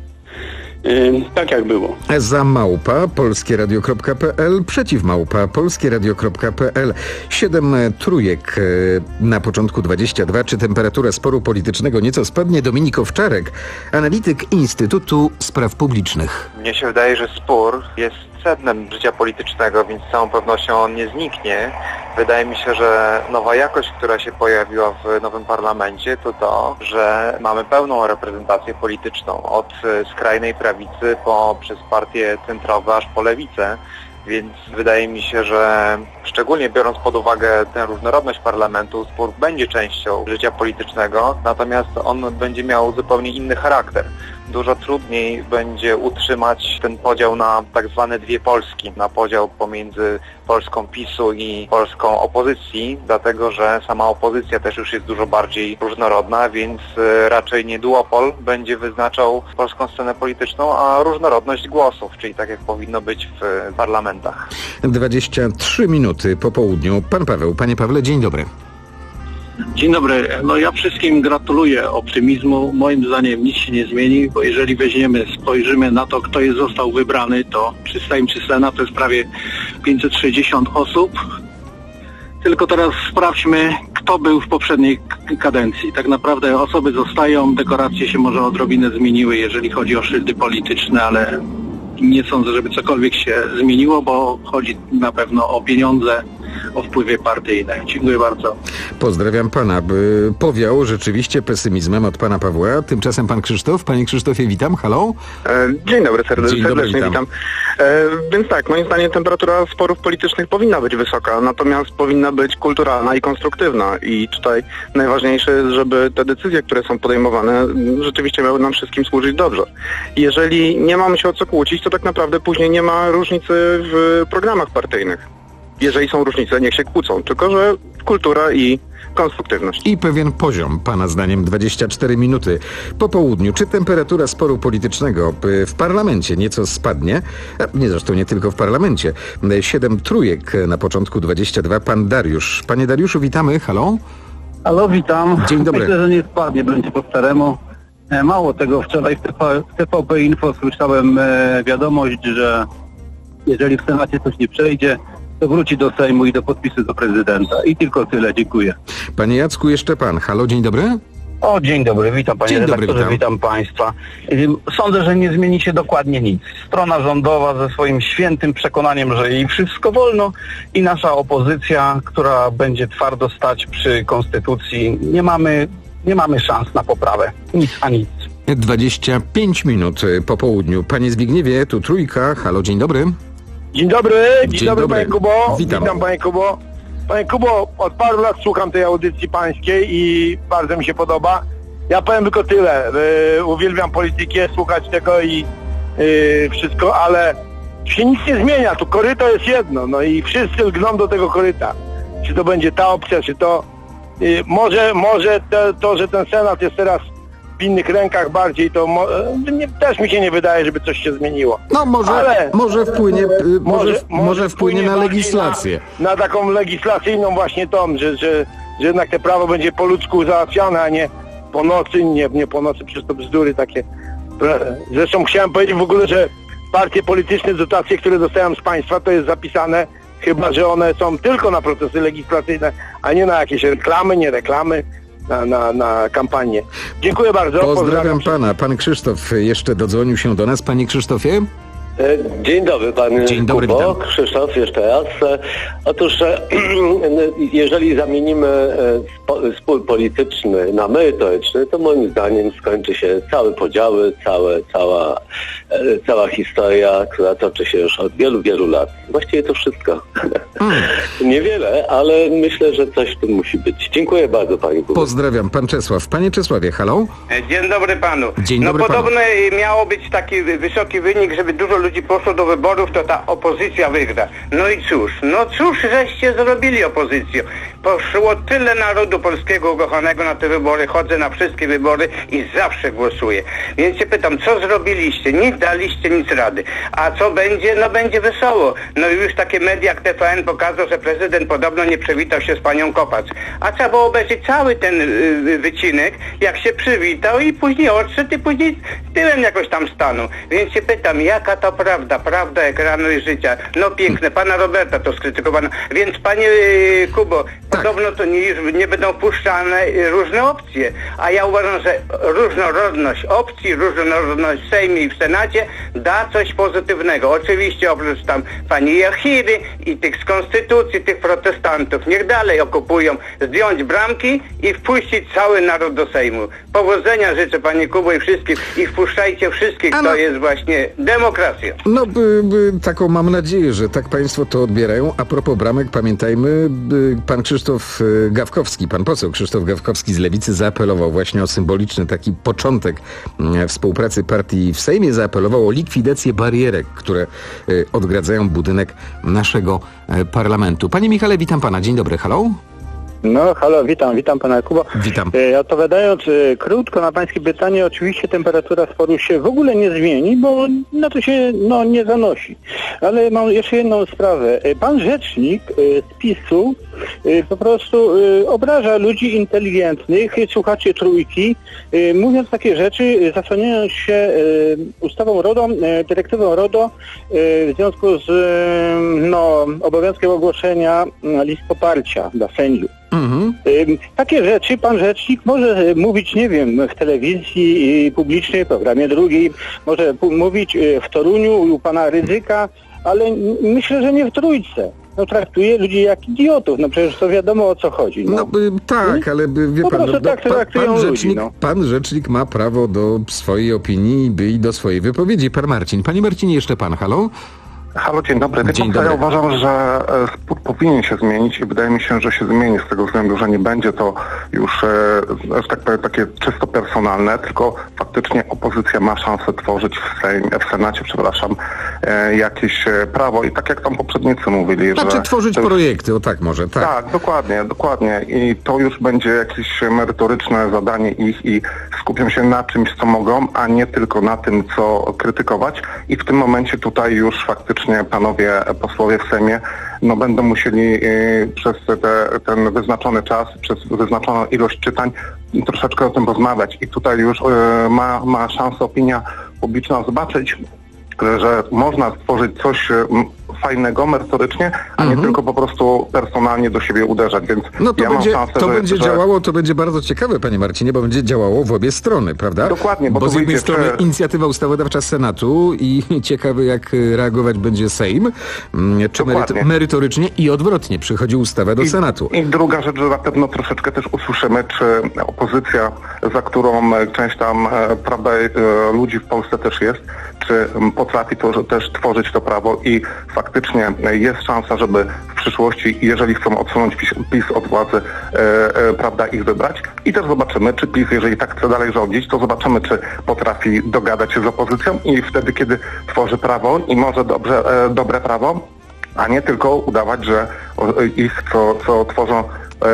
y, tak, jak było. Za małpa polskieradio kropka p l, przeciw małpa polskieradio kropka p l. Siedem trójek y, na początku dwadzieścia dwa. Czy temperatura sporu politycznego nieco spadnie? Dominik Owczarek, analityk Instytutu Spraw Publicznych. Mnie się wydaje, że spór jest sednem życia politycznego, więc z całą pewnością on nie zniknie. Wydaje mi się, że nowa jakość, która się pojawiła w nowym parlamencie, to to, że mamy pełną reprezentację polityczną od skrajnej prawicy po przez partie centrowe aż po lewicę. Więc wydaje mi się, że szczególnie biorąc pod uwagę tę różnorodność parlamentu, spór będzie częścią życia politycznego, natomiast on będzie miał zupełnie inny charakter. Dużo trudniej będzie utrzymać ten podział na tak zwane dwie Polski, na podział pomiędzy Polską PiSu i Polską opozycji, dlatego że sama opozycja też już jest dużo bardziej różnorodna, więc raczej nie duopol będzie wyznaczał polską scenę polityczną, a różnorodność głosów, czyli tak jak powinno być w parlamentach. dwadzieścia trzy minuty po południu. Pan Paweł. Panie Pawle, dzień dobry. Dzień dobry. No ja wszystkim gratuluję optymizmu. Moim zdaniem nic się nie zmieni, bo jeżeli weźmiemy, spojrzymy na to, kto jest został wybrany, to przy Sejm czy Senat to jest prawie pięćset sześćdziesiąt osób. Tylko teraz sprawdźmy, kto był w poprzedniej k- kadencji. Tak naprawdę osoby zostają, dekoracje się może odrobinę zmieniły, jeżeli chodzi o szyldy polityczne, ale nie sądzę, żeby cokolwiek się zmieniło, bo chodzi na pewno o pieniądze, o wpływy partyjne. Dziękuję bardzo. Pozdrawiam pana. By powiał rzeczywiście pesymizmem od pana Pawła. Tymczasem pan Krzysztof. Panie Krzysztofie, witam. Halo? E, dzień dobry, serde- Dzień dobry, serdecznie witam. witam. E, więc tak, moim zdaniem temperatura sporów politycznych powinna być wysoka, natomiast powinna być kulturalna i konstruktywna. I tutaj najważniejsze jest, żeby te decyzje, które są podejmowane, rzeczywiście miały nam wszystkim służyć dobrze. Jeżeli nie mamy się o co kłócić, to tak naprawdę później nie ma różnicy w programach partyjnych. Jeżeli są różnice, niech się kłócą, tylko że kultura i konstruktywność. I pewien poziom, pana zdaniem, dwadzieścia cztery minuty po południu. Czy temperatura sporu politycznego w parlamencie nieco spadnie? Nie, zresztą nie tylko w parlamencie. Siedem trójek na początku dwadzieścia dwa. Pan Dariusz. Panie Dariuszu, witamy. Halo? Halo, witam. Dzień dobry. Myślę, że nie spadnie, będzie po staremu. Mało tego, wczoraj w T V P Info słyszałem e, wiadomość, że jeżeli w Senacie coś nie przejdzie, to wróci do Sejmu i do podpisu do prezydenta. I tylko tyle, dziękuję. Panie Jacku, jeszcze pan. Halo, dzień dobry. O, dzień dobry, witam panie dzień redaktorze, dobry, witam. witam państwa. Sądzę, że nie zmieni się dokładnie nic. Strona rządowa ze swoim świętym przekonaniem, że jej wszystko wolno i nasza opozycja, która będzie twardo stać przy konstytucji, nie mamy, nie mamy szans na poprawę. Nic a nic. dwadzieścia pięć minut po południu. Panie Zbigniewie, tu Trójka. Halo, dzień dobry. Dzień dobry, dzień, Dzień dobry, dobry. panie Kubo. Witam. Witam panie Kubo. Panie Kubo, od paru lat słucham tej audycji pańskiej i bardzo mi się podoba. Ja powiem tylko tyle. Yy, uwielbiam politykę, słuchać tego i yy, wszystko, ale się nic nie zmienia. Tu koryto jest jedno, no i wszyscy lgną do tego koryta. Czy to będzie ta opcja, czy to... Yy, może może to, to, że ten Senat jest teraz w innych rękach bardziej, to mo- nie, też mi się nie wydaje, żeby coś się zmieniło. No może, ale, może wpłynie, może, może, może wpłynie na bardziej legislację. Na, na taką legislacyjną właśnie tą, że, że, że jednak te prawo będzie po ludzku załatwiane, a nie po nocy, nie, nie po nocy, przez to bzdury takie. Zresztą chciałem powiedzieć w ogóle, że partie polityczne, dotacje, które dostałem z państwa, to jest zapisane, chyba że one są tylko na procesy legislacyjne, a nie na jakieś reklamy, nie reklamy. Na, na, na kampanię. Dziękuję bardzo. Pozdrawiam, Pozdrawiam pana. Pan Krzysztof jeszcze dodzwonił się do nas. Panie Krzysztofie? Dzień dobry panie Dzień dobry, Kubo, witam. Krzysztof jeszcze raz. Otóż jeżeli zamienimy spór polityczny na merytoryczny, to moim zdaniem skończy się całe podziały, całe, cała, cała historia, która toczy się już od wielu, wielu lat. Właściwie to wszystko. Hmm. Niewiele, ale myślę, że coś w tym musi być. Dziękuję bardzo panie Kubo. Pozdrawiam. Pan Czesław. Panie Czesławie, halo? Dzień dobry panu. Dzień no dobry podobno panu. miało być taki wysoki wynik, żeby dużo ludzi poszło do wyborów, to ta opozycja wygra. No i cóż, no cóż żeście zrobili opozycją? Poszło tyle narodu polskiego ukochanego na te wybory, chodzę na wszystkie wybory i zawsze głosuję. Więc się pytam, co zrobiliście? Nie daliście nic rady. A co będzie? No będzie wesoło. No i już takie media jak T V N pokazał, że prezydent podobno nie przywitał się z panią Kopacz. A trzeba było obejrzeć cały ten yy, wycinek, jak się przywitał i później odszedł i później tyłem jakoś tam stanął. Więc się pytam, jaka to prawda? Prawda ekranu i życia. No piękne. Pana Roberta to skrytykowano. Więc panie yy, Kubo, tak. Podobno to nie, nie będą puszczane yy, różne opcje. A ja uważam, że różnorodność opcji, różnorodność w Sejmie i w Senacie da coś pozytywnego. Oczywiście oprócz tam pani Jachiry i tych z konstytucji, tych protestantów. Niech dalej okupują, zdjąć bramki i wpuścić cały naród do Sejmu. Powodzenia życzę panie Kubo i wszystkim i wpuszczajcie wszystkich, to jest właśnie demokracja. No, by, by, taką mam nadzieję, że tak państwo to odbierają. A propos bramek, pamiętajmy, by, pan Krzysztof Gawkowski, pan poseł Krzysztof Gawkowski z Lewicy zaapelował właśnie o symboliczny taki początek współpracy partii w Sejmie, zaapelował o likwidację barierek, które odgradzają budynek naszego parlamentu. Panie Michale, witam pana. Dzień dobry, halo? No, halo, witam, witam pana Kubo. Witam. E, odpowiadając e, krótko na pańskie pytanie, oczywiście temperatura sporu się w ogóle nie zmieni, bo na to się no, nie zanosi. Ale mam jeszcze jedną sprawę. E, pan rzecznik e, z PiSu e, po prostu e, obraża ludzi inteligentnych, słuchaczy Trójki, e, mówiąc takie rzeczy, zasłaniając się e, ustawą RODO, e, dyrektywą RODO e, w związku z e, no, obowiązkiem ogłoszenia list poparcia dla sędziów. Mhm. Takie rzeczy pan rzecznik może mówić, nie wiem, w telewizji publicznej, w programie drugim, może mówić w Toruniu u pana Rydzyka, ale myślę, że nie w Trójce. No traktuje ludzi jak idiotów, no przecież to wiadomo o co chodzi. No, no y, tak, ale y, wie po pan, prostu no, tak pa, traktują pan, ludzi, rzecznik, no. pan rzecznik ma prawo do swojej opinii i do swojej wypowiedzi. Pan Marcin. Panie Marcinie, jeszcze pan, halo? Halo, dzień dobry. Wie Dzień pan, dobry. Ja uważam, że spór powinien się zmienić i wydaje mi się, że się zmieni z tego względu, że nie będzie to już, że tak powiem, takie czysto personalne, tylko faktycznie opozycja ma szansę tworzyć w, Sejm, w Senacie, przepraszam, jakieś prawo i tak jak tam poprzednicy mówili, Znaczy że... tworzyć już... projekty, o tak może, tak. Tak, dokładnie, dokładnie. I to już będzie jakieś merytoryczne zadanie ich i skupią się na czymś, co mogą, a nie tylko na tym, co krytykować i w tym momencie tutaj już faktycznie faktycznie panowie posłowie w Sejmie no będą musieli y, przez te, ten wyznaczony czas, przez wyznaczoną ilość czytań troszeczkę o tym rozmawiać. I tutaj już y, ma, ma szansę opinia publiczna zobaczyć, że można stworzyć coś y, fajnego merytorycznie, a mhm. nie tylko po prostu personalnie do siebie uderzać, więc no to ja będzie, mam szansę, to że, będzie że... działało, to będzie bardzo ciekawe, panie Marcinie, bo będzie działało w obie strony, prawda? Dokładnie, bo, bo to z jednej wyjdzie, strony czy... inicjatywa ustawodawcza Senatu i ciekawe, jak reagować będzie Sejm, czy meryto- merytorycznie i odwrotnie, przychodzi ustawa do I, Senatu. I druga rzecz, że na pewno troszeczkę też usłyszymy, czy opozycja, za którą część tam, prawda, ludzi w Polsce też jest, czy potrafi to, też tworzyć to prawo i faktycznie jest szansa, żeby w przyszłości, jeżeli chcą odsunąć PiS, PiS od władzy, e, e, prawda, ich wybrać. I też zobaczymy, czy PiS, jeżeli tak chce dalej rządzić, to zobaczymy, czy potrafi dogadać się z opozycją i wtedy, kiedy tworzy prawo i może dobrze, e, dobre prawo, a nie tylko udawać, że o, ich, co, co tworzą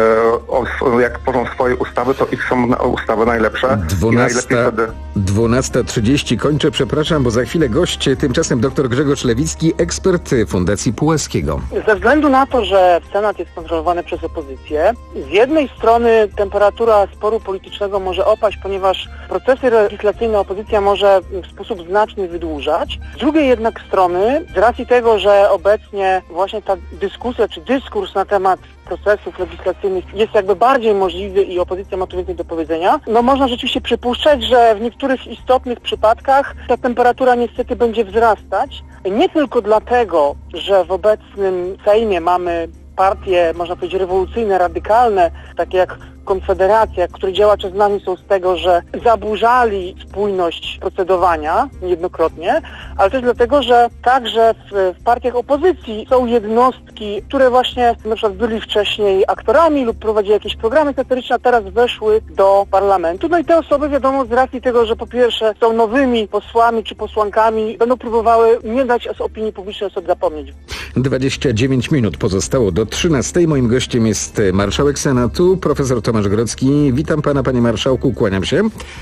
O, jak tworzą swoje ustawy, to ich są ustawy najlepsze i najlepiej wtedy... dwunasta trzydzieści kończę, przepraszam, bo za chwilę gość, tymczasem dr Grzegorz Lewicki, ekspert Fundacji Pułaskiego. Ze względu na to, że Senat jest kontrolowany przez opozycję, z jednej strony temperatura sporu politycznego może opaść, ponieważ procesy legislacyjne opozycja może w sposób znaczny wydłużać. Z drugiej jednak strony, z racji tego, że obecnie właśnie ta dyskusja czy dyskurs na temat procesów legislacyjnych jest jakby bardziej możliwy i opozycja ma tu więcej do powiedzenia, no można rzeczywiście przypuszczać, że w niektórych istotnych przypadkach ta temperatura niestety będzie wzrastać. Nie tylko dlatego, że w obecnym Sejmie mamy partie, można powiedzieć, rewolucyjne, radykalne, takie jak Konfederacja, których działacze znani są z tego, że zaburzali spójność procedowania niejednokrotnie, ale też dlatego, że także w, w partiach opozycji są jednostki, które właśnie na przykład byli wcześniej aktorami lub prowadzili jakieś programy satyryczne, a teraz weszły do parlamentu. No i te osoby, wiadomo, z racji tego, że po pierwsze są nowymi posłami czy posłankami, będą próbowały nie dać z opinii publicznej o sobie zapomnieć. dwadzieścia dziewięć minut pozostało do trzynastej. Moim gościem jest marszałek Senatu, profesor Tomasz Grodzki. Witam pana, panie marszałku, kłaniam się.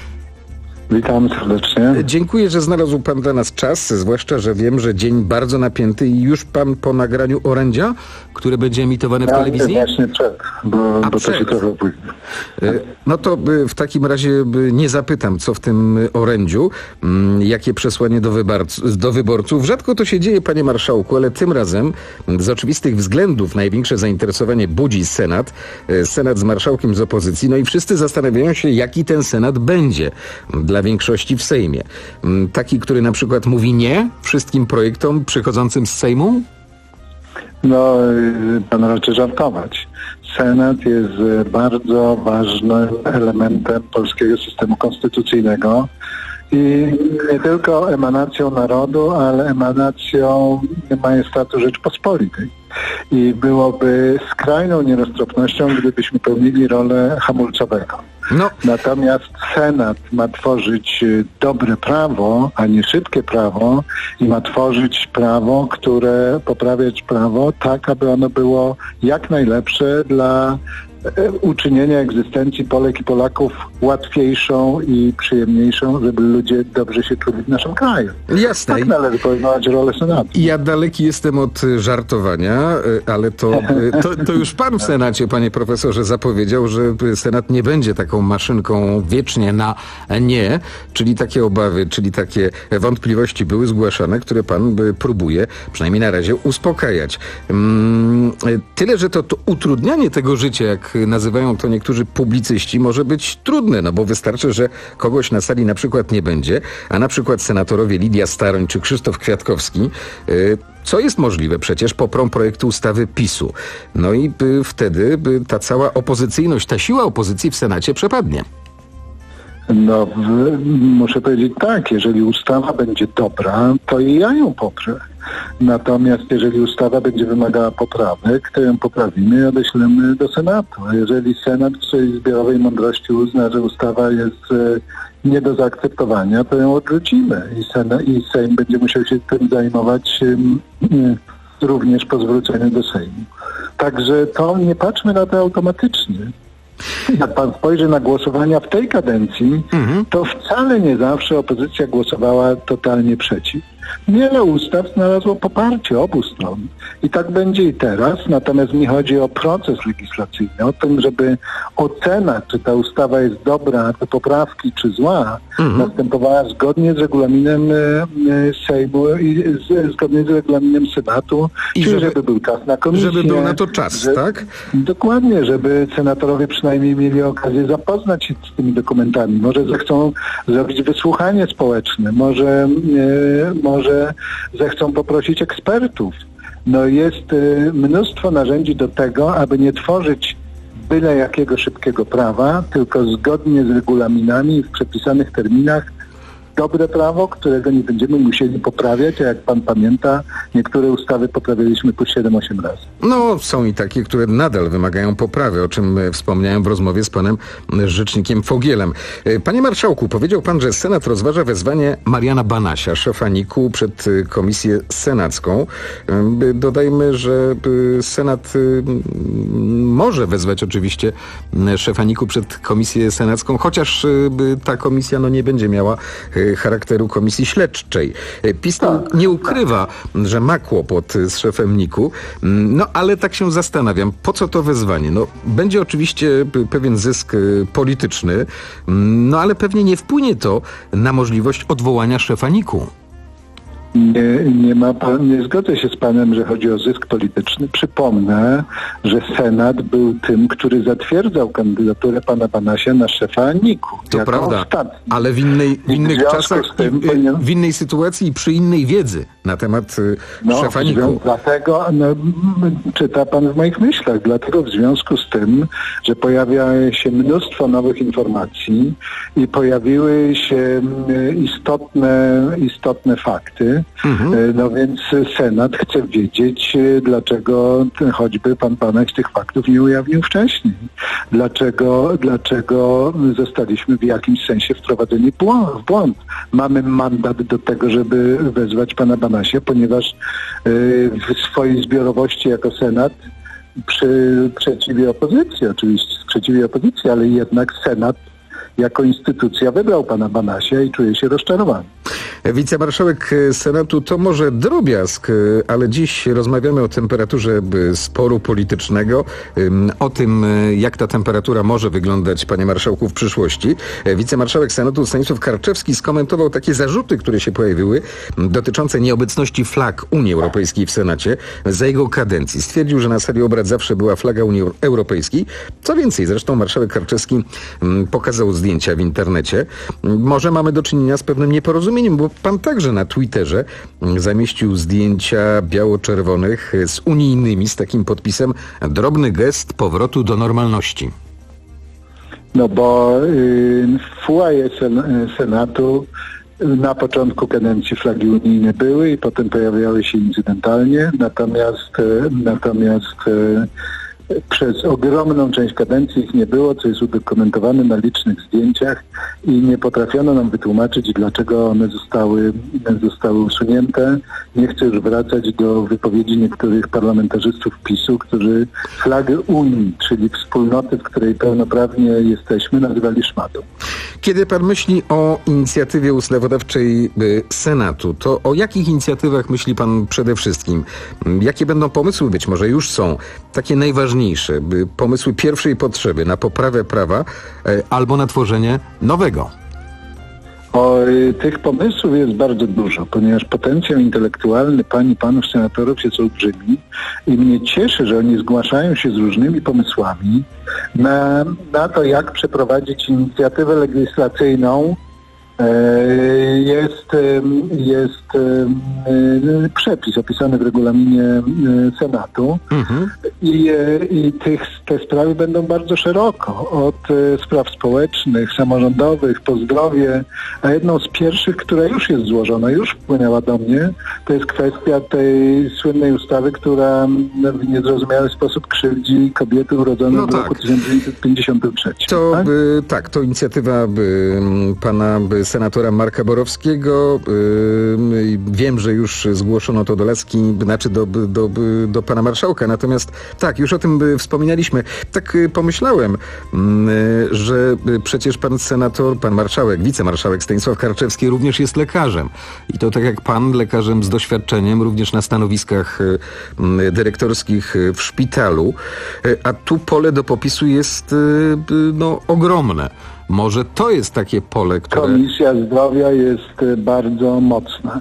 Witam serdecznie. Dziękuję, że znalazł pan dla nas czas, zwłaszcza, że wiem, że dzień bardzo napięty i już pan po nagraniu orędzia, które będzie emitowane w ja telewizji? Właśnie przed, bo, A bo przed. to się trochę później. No to w takim razie nie zapytam, co w tym orędziu, jakie przesłanie do, wyborców, do wyborców. Rzadko to się dzieje, panie marszałku, ale tym razem z oczywistych względów największe zainteresowanie budzi Senat. Senat z marszałkiem z opozycji. No i wszyscy zastanawiają się, jaki ten Senat będzie dla większości w Sejmie. Taki, który na przykład mówi nie wszystkim projektom przychodzącym z Sejmu? No, pan raczy żartować. Senat jest bardzo ważnym elementem polskiego systemu konstytucyjnego i nie tylko emanacją narodu, ale emanacją majestatu Rzeczpospolitej. I byłoby skrajną nieroztropnością, gdybyśmy pełnili rolę hamulcowego. No. Natomiast Senat ma tworzyć dobre prawo, a nie szybkie prawo i ma tworzyć prawo, które poprawiać prawo tak, aby ono było jak najlepsze dla uczynienia egzystencji Polek i Polaków łatwiejszą i przyjemniejszą, żeby ludzie dobrze się czuli w naszym kraju. Jasne. Tak należy pojmować rolę Senatu. Ja daleki jestem od żartowania, ale to, to, to już pan w Senacie, panie profesorze, zapowiedział, że Senat nie będzie taką maszynką wiecznie na nie, czyli takie obawy, czyli takie wątpliwości były zgłaszane, które pan próbuje, przynajmniej na razie, uspokajać. Tyle, że to, to utrudnianie tego życia, jak nazywają to niektórzy publicyści, może być trudne, no bo wystarczy, że kogoś na sali na przykład nie będzie, a na przykład senatorowie Lidia Staroń czy Krzysztof Kwiatkowski, yy, co jest możliwe przecież, poprą projektu ustawy PiSu. No i by wtedy by ta cała opozycyjność, ta siła opozycji w Senacie przepadnie. No, w, muszę powiedzieć tak, jeżeli ustawa będzie dobra, to i ja ją poprę. Natomiast jeżeli ustawa będzie wymagała poprawek, to ją poprawimy i odeślemy do Senatu. A jeżeli Senat w swojej zbiorowej mądrości uzna, że ustawa jest e, nie do zaakceptowania, to ją odrzucimy i, Sena, i Sejm będzie musiał się tym zajmować e, e, również po zwróceniu do Sejmu. Także to nie patrzmy na to automatycznie. Jak pan spojrzy na głosowania w tej kadencji, mhm. to wcale nie zawsze opozycja głosowała totalnie przeciw. Wiele ustaw znalazło poparcie obu stron. I tak będzie i teraz, natomiast mi chodzi o proces legislacyjny, o tym, żeby ocena, czy ta ustawa jest dobra, te poprawki, czy zła, mhm. następowała zgodnie z regulaminem e, Sejmu i z, zgodnie z regulaminem Senatu, I czyli żeby, żeby był czas na komisję. Żeby był na to czas, że, tak? Dokładnie, żeby senatorowie przynajmniej mieli okazję zapoznać się z tymi dokumentami. Może zechcą zrobić wysłuchanie społeczne, może, e, może zechcą poprosić ekspertów. No jest e, mnóstwo narzędzi do tego, aby nie tworzyć byle jakiego szybkiego prawa, tylko zgodnie z regulaminami w przepisanych terminach dobre prawo, którego nie będziemy musieli poprawiać, a jak pan pamięta, niektóre ustawy poprawialiśmy po siedem osiem razy. No, są i takie, które nadal wymagają poprawy, o czym wspomniałem w rozmowie z panem rzecznikiem Fogielem. Panie marszałku, powiedział pan, że Senat rozważa wezwanie Mariana Banasia, szefa N I K-u, przed komisję senacką. Dodajmy, że Senat może wezwać oczywiście szefa N I K-u przed komisję senacką, chociaż ta komisja no, nie będzie miała charakteru komisji śledczej. PiS tak, nie ukrywa, tak. że ma kłopot z szefem N I K-u, no ale tak się zastanawiam, po co to wezwanie? No, będzie oczywiście pewien zysk polityczny, no ale pewnie nie wpłynie to na możliwość odwołania szefa N I K-u. Nie, nie, ma pan, nie zgodzę się z panem, że chodzi o zysk polityczny. Przypomnę, że Senat był tym, który zatwierdzał kandydaturę pana Banasia na szefa N I K-u. To prawda, ostatni. Ale w, innej, w innych w czasach, tym, i, powinien... w innej sytuacji i przy innej wiedzy na temat no, szefa N I K-u. Dlatego, no, czyta pan w moich myślach, dlatego w związku z tym, że pojawia się mnóstwo nowych informacji i pojawiły się istotne, istotne fakty, mhm. no więc Senat chce wiedzieć, dlaczego choćby pan Banaś tych faktów nie ujawnił wcześniej. Dlaczego, dlaczego zostaliśmy w jakimś sensie wprowadzeni w błąd. Mamy mandat do tego, żeby wezwać pana Banasia, ponieważ w swojej zbiorowości jako Senat przy sprzeciwie opozycji, oczywiście sprzeciwie opozycji, ale jednak Senat jako instytucja wybrał pana Banasia i czuje się rozczarowany. Wicemarszałek Senatu to może drobiazg, ale dziś rozmawiamy o temperaturze sporu politycznego, o tym, jak ta temperatura może wyglądać, panie marszałku, w przyszłości. Wicemarszałek Senatu Stanisław Karczewski skomentował takie zarzuty, które się pojawiły, dotyczące nieobecności flag Unii Europejskiej w Senacie za jego kadencji. Stwierdził, że na sali obrad zawsze była flaga Unii Europejskiej. Co więcej, zresztą marszałek Karczewski pokazał zdjęcia w internecie. Może mamy do czynienia z pewnym nieporozumieniem, bo pan także na Twitterze zamieścił zdjęcia biało-czerwonych z unijnymi, z takim podpisem drobny gest powrotu do normalności. No bo y, w foyer sen, Senatu na początku kadencji flagi unijne były i potem pojawiały się incydentalnie, natomiast, y, natomiast y, przez ogromną część kadencji ich nie było, co jest udokumentowane na licznych zdjęciach i nie potrafiono nam wytłumaczyć, dlaczego one zostały, zostały usunięte. Nie chcę już wracać do wypowiedzi niektórych parlamentarzystów PiSu, którzy flagę Unii, czyli wspólnoty, w której pełnoprawnie jesteśmy, nazywali szmatą. Kiedy pan myśli o inicjatywie ustawodawczej Senatu, to o jakich inicjatywach myśli pan przede wszystkim? Jakie będą pomysły, być może już są, takie najważniejsze, pomysły pierwszej potrzeby na poprawę prawa albo na tworzenie nowego? O, tych pomysłów jest bardzo dużo, ponieważ potencjał intelektualny pań i panów senatorów jest olbrzymi i mnie cieszy, że oni zgłaszają się z różnymi pomysłami na, na to, jak przeprowadzić inicjatywę legislacyjną. Jest, jest przepis opisany w regulaminie Senatu mhm. i, i tych, te sprawy będą bardzo szeroko, od spraw społecznych, samorządowych, po zdrowie, a jedną z pierwszych, która już jest złożona, już wpłynęła do mnie, to jest kwestia tej słynnej ustawy, która w niezrozumiały sposób krzywdzi kobiety urodzone no w tak. roku tysiąc dziewięćset pięćdziesiątym trzecim. To, tak? By, tak, to inicjatywa by, pana by senatora Marka Borowskiego. Yy, wiem, że już zgłoszono to do laski, znaczy do, do, do, do pana marszałka. Natomiast tak, już o tym wspominaliśmy. rozmawialiśmy, tak pomyślałem, że przecież pan senator, pan marszałek, wicemarszałek Stanisław Karczewski również jest lekarzem. I to tak jak pan, lekarzem z doświadczeniem, również na stanowiskach dyrektorskich w szpitalu. A tu pole do popisu jest no, ogromne. Może to jest takie pole, które... Komisja Zdrowia jest bardzo mocna,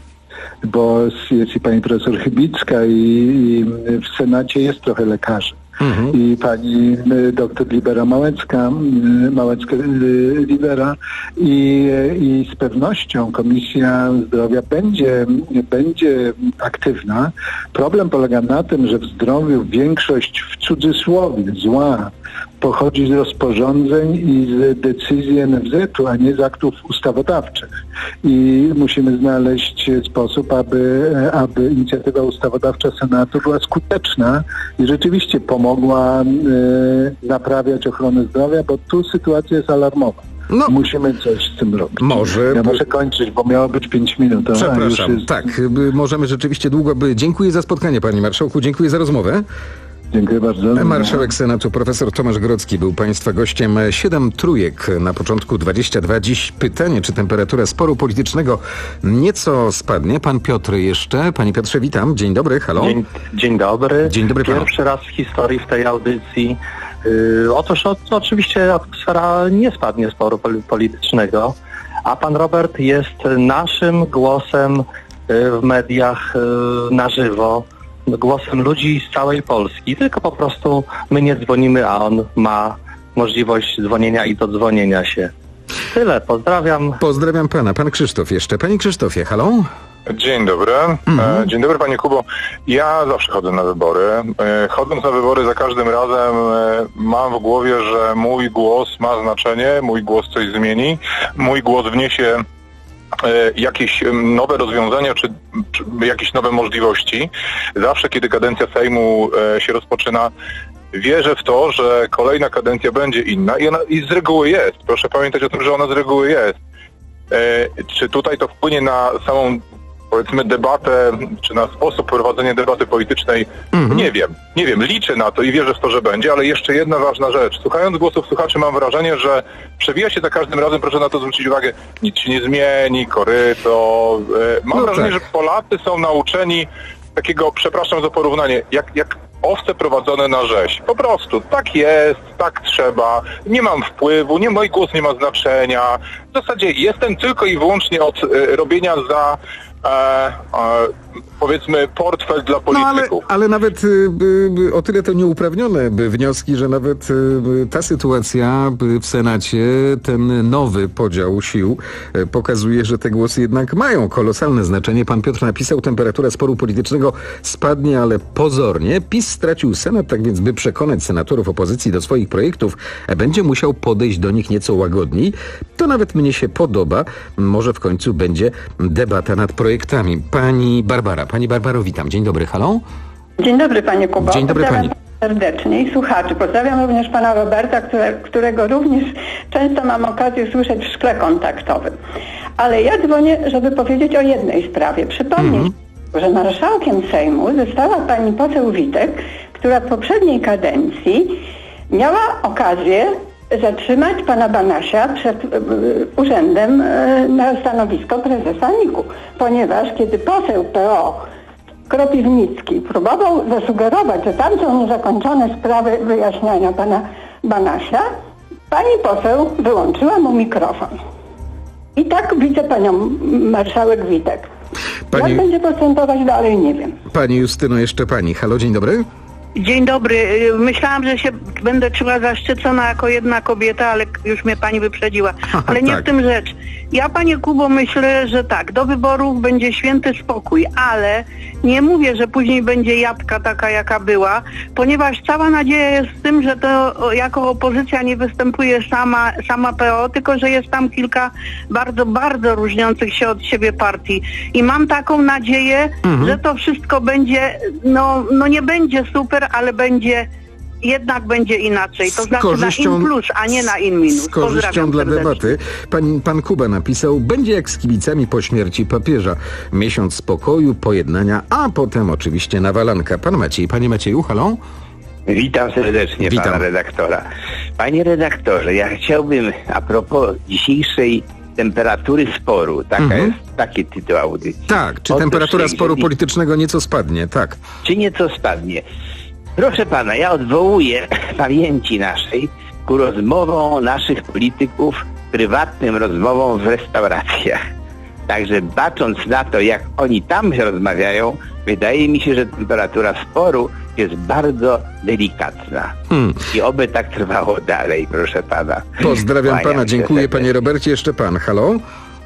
bo jest i pani profesor Chybicka i, i w Senacie jest trochę lekarzy. Mhm. I pani doktor Libera Małecka, Małecka Libera i, i z pewnością Komisja Zdrowia będzie, będzie aktywna. Problem polega na tym, że w zdrowiu większość w cudzysłowie zła pochodzi z rozporządzeń i z decyzji N F Z-u, a nie z aktów ustawodawczych. I musimy znaleźć sposób, aby, aby inicjatywa ustawodawcza Senatu była skuteczna i rzeczywiście pomogła e, naprawiać ochronę zdrowia, bo tu sytuacja jest alarmowa. No, musimy coś z tym robić. Może. Ja muszę kończyć, bo miało być pięć minut. Przepraszam. Jest... Tak, możemy rzeczywiście długo by... Dziękuję za spotkanie, panie marszałku. Dziękuję za rozmowę. Dziękuję bardzo. Marszałek Senatu profesor Tomasz Grodzki był państwa gościem. Siedem trójek na początku dwadzieścia dwa. Dziś pytanie, czy temperatura sporu politycznego nieco spadnie. Pan Piotr jeszcze. Panie Piotrze, witam. Dzień dobry, halo. Dzień, dzień dobry. Dzień dobry panu. Pierwszy raz w historii w tej audycji. Yy, otóż o, oczywiście atmosfera nie spadnie sporu pol- politycznego, a pan Robert jest naszym głosem yy, w mediach yy, na żywo. Głosem ludzi z całej Polski, tylko po prostu my nie dzwonimy, a on ma możliwość dzwonienia i dodzwonienia się. Tyle, pozdrawiam. Pozdrawiam pana. Pan Krzysztof jeszcze. Panie Krzysztofie, halo? Dzień dobry. Mhm. Dzień dobry panie Kubo. Ja zawsze chodzę na wybory. Chodząc na wybory za każdym razem mam w głowie, że mój głos ma znaczenie, mój głos coś zmieni, mój głos wniesie jakieś nowe rozwiązania, czy, czy jakieś nowe możliwości. Zawsze, kiedy kadencja Sejmu się rozpoczyna, wierzę w to, że kolejna kadencja będzie inna i ona i z reguły jest. Proszę pamiętać o tym, że ona z reguły jest. Czy tutaj to wpłynie na samą, powiedzmy, debatę, czy na sposób prowadzenia debaty politycznej? Mhm. Nie wiem. Nie wiem. Liczę na to i wierzę w to, że będzie, ale jeszcze jedna ważna rzecz. Słuchając głosów słuchaczy mam wrażenie, że przewija się za każdym razem, proszę na to zwrócić uwagę, nic się nie zmieni, koryto. Mam no wrażenie, tak. że Polacy są nauczeni takiego, przepraszam za porównanie, jak, jak owce prowadzone na rzeź. Po prostu tak jest, tak trzeba, nie mam wpływu, nie, mój głos nie ma znaczenia. W zasadzie jestem tylko i wyłącznie od y, robienia za E, e, powiedzmy portfel dla polityków. No ale, ale nawet y, y, o tyle to nieuprawnione by wnioski, że nawet y, ta sytuacja y, w Senacie, ten nowy podział sił y, pokazuje, że te głosy jednak mają kolosalne znaczenie. Pan Piotr napisał, temperatura sporu politycznego spadnie, ale pozornie. PiS stracił Senat, tak więc by przekonać senatorów opozycji do swoich projektów, będzie musiał podejść do nich nieco łagodniej. To nawet mnie się podoba. Może w końcu będzie debata nad projektami. Pani Barbara. Pani Barbaro, witam. Dzień dobry, halo? Dzień dobry, panie Kubo. Dzień dobry, pani. Serdecznie i słuchaczy. Pozdrawiam również pana Roberta, które, którego również często mam okazję słyszeć w szkle kontaktowym. Ale ja dzwonię, żeby powiedzieć o jednej sprawie. Przypomnieć, mm-hmm. że marszałkiem Sejmu została pani poseł Witek, która w poprzedniej kadencji miała okazję zatrzymać pana Banasia przed y, urzędem y, na stanowisko prezesa NIK-u, ponieważ kiedy poseł P O Kropiwnicki próbował zasugerować, że tam są niezakończone sprawy wyjaśniania pana Banasia, pani poseł wyłączyła mu mikrofon. I tak widzę panią marszałek Witek. Pani... Jak będzie postępować dalej, nie wiem. Pani Justyno, jeszcze pani. Halo, dzień dobry. Dzień dobry. Myślałam, że się będę czuła zaszczycona jako jedna kobieta, ale już mnie pani wyprzedziła. Ale nie tak. w tym rzecz. Ja, panie Kubo, myślę, że tak, do wyborów będzie święty spokój, ale nie mówię, że później będzie jabłka taka, jaka była, ponieważ cała nadzieja jest w tym, że to jako opozycja nie występuje sama, sama P O, tylko że jest tam kilka bardzo, bardzo różniących się od siebie partii. I mam taką nadzieję, mhm. że to wszystko będzie, no, no nie będzie super, ale będzie, jednak będzie inaczej. To znaczy na in plus, a nie na in minus. Z korzyścią dla debaty. Pan, pan Kuba napisał, będzie jak z kibicami po śmierci papieża. Miesiąc spokoju, pojednania, a potem oczywiście nawalanka. Pan Maciej. Panie Macieju, halo? Witam serdecznie Witam. pana redaktora. Panie redaktorze, ja chciałbym a propos dzisiejszej temperatury sporu, taka Mhm. jest taki tytuł audycji. Tak, czy Otóż, temperatura jeżeli- sporu politycznego nieco spadnie? Tak. Czy nieco spadnie? Proszę pana, ja odwołuję pamięci naszej ku rozmowom naszych polityków, prywatnym rozmowom w restauracjach. Także bacząc na to, jak oni tam rozmawiają, wydaje mi się, że temperatura sporu jest bardzo delikatna. Hmm. I oby tak trwało dalej, proszę pana. Pozdrawiam Kłaniam pana, się dziękuję serdecznie. panie Robercie. Jeszcze pan, halo?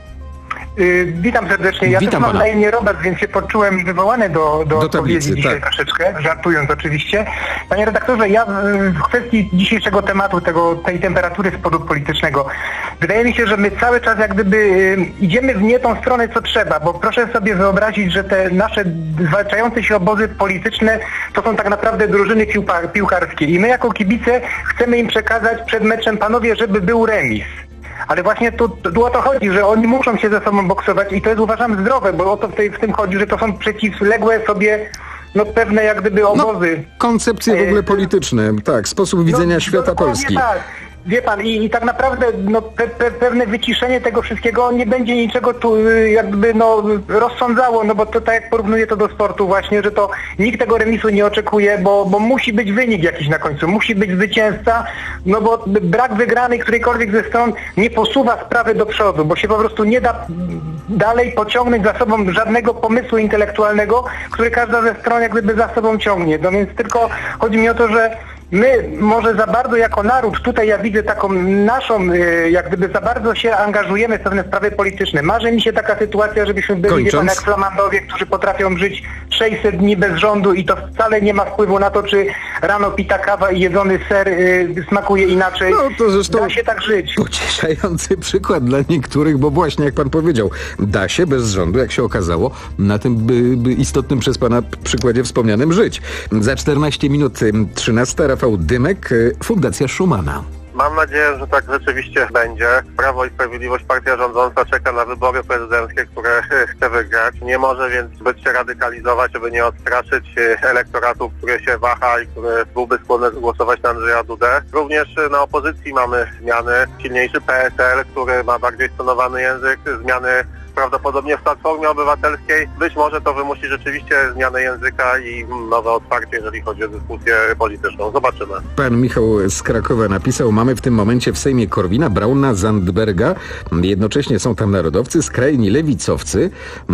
Y, witam serdecznie. Ja Witam też mam pana. na imię Robert, więc się poczułem wywołany do, do, Do odpowiedzi tablicy, dzisiaj tak. troszeczkę, żartując oczywiście. Panie redaktorze, ja y, w kwestii dzisiejszego tematu, tego, tej temperatury sporu politycznego, wydaje mi się, że my cały czas jak gdyby y, idziemy w nie tą stronę, co trzeba, bo proszę sobie wyobrazić, że te nasze zwalczające się obozy polityczne to są tak naprawdę drużyny piłka, piłkarskie i my jako kibice chcemy im przekazać przed meczem, panowie, żeby był remis. Ale właśnie tu, tu o to chodzi, że oni muszą się ze sobą boksować i to jest, uważam, zdrowe, bo o to w, tej, w tym chodzi, że to są przeciwległe sobie no, pewne jak gdyby obozy. Koncepcje w ogóle polityczne, tak, sposób widzenia No, świata dokładnie Polski. Tak. Wie pan, i, i tak naprawdę no, pe, pe, pewne wyciszenie tego wszystkiego nie będzie niczego tu y, jakby no rozsądzało, no bo to tak jak porównuję to do sportu właśnie, że to nikt tego remisu nie oczekuje, bo, bo musi być wynik jakiś na końcu, musi być zwycięzca, no bo brak wygranej którejkolwiek ze stron nie posuwa sprawy do przodu, bo się po prostu nie da dalej pociągnąć za sobą żadnego pomysłu intelektualnego, który każda ze stron jak gdyby za sobą ciągnie. No więc tylko chodzi mi o to, że my może za bardzo jako naród, tutaj ja widzę taką naszą, y, jak gdyby za bardzo się angażujemy w pewne sprawy polityczne. Marzy mi się taka sytuacja, żebyśmy byli wie pan, jak flamandowie, którzy potrafią żyć sześćset dni bez rządu i to wcale nie ma wpływu na to, czy rano pita kawa i jedzony ser y, smakuje inaczej. No to zresztą da się tak żyć. pocieszający przykład dla niektórych, bo właśnie jak pan powiedział, da się bez rządu, jak się okazało, na tym by, by istotnym przez pana przykładzie wspomnianym żyć. Za czternaście minut trzynasta Rafał Dymek, Fundacja Schumana. Mam nadzieję, że tak rzeczywiście będzie. Prawo i Sprawiedliwość, partia rządząca, czeka na wybory prezydenckie, które chce wygrać. Nie może więc zbyt się radykalizować, żeby nie odstraszyć elektoratu, który się waha i który byłby skłonny głosować na Andrzeja Dudę. Również na opozycji mamy zmiany. Silniejszy P S L, który ma bardziej stonowany język, zmiany prawdopodobnie w Platformie Obywatelskiej. Być może to wymusi rzeczywiście zmianę języka i nowe otwarcie, jeżeli chodzi o dyskusję polityczną. Zobaczymy. Pan Michał z Krakowa napisał, mamy w tym momencie w Sejmie Korwina, Brauna, Zandberga, jednocześnie są tam narodowcy, skrajni lewicowcy.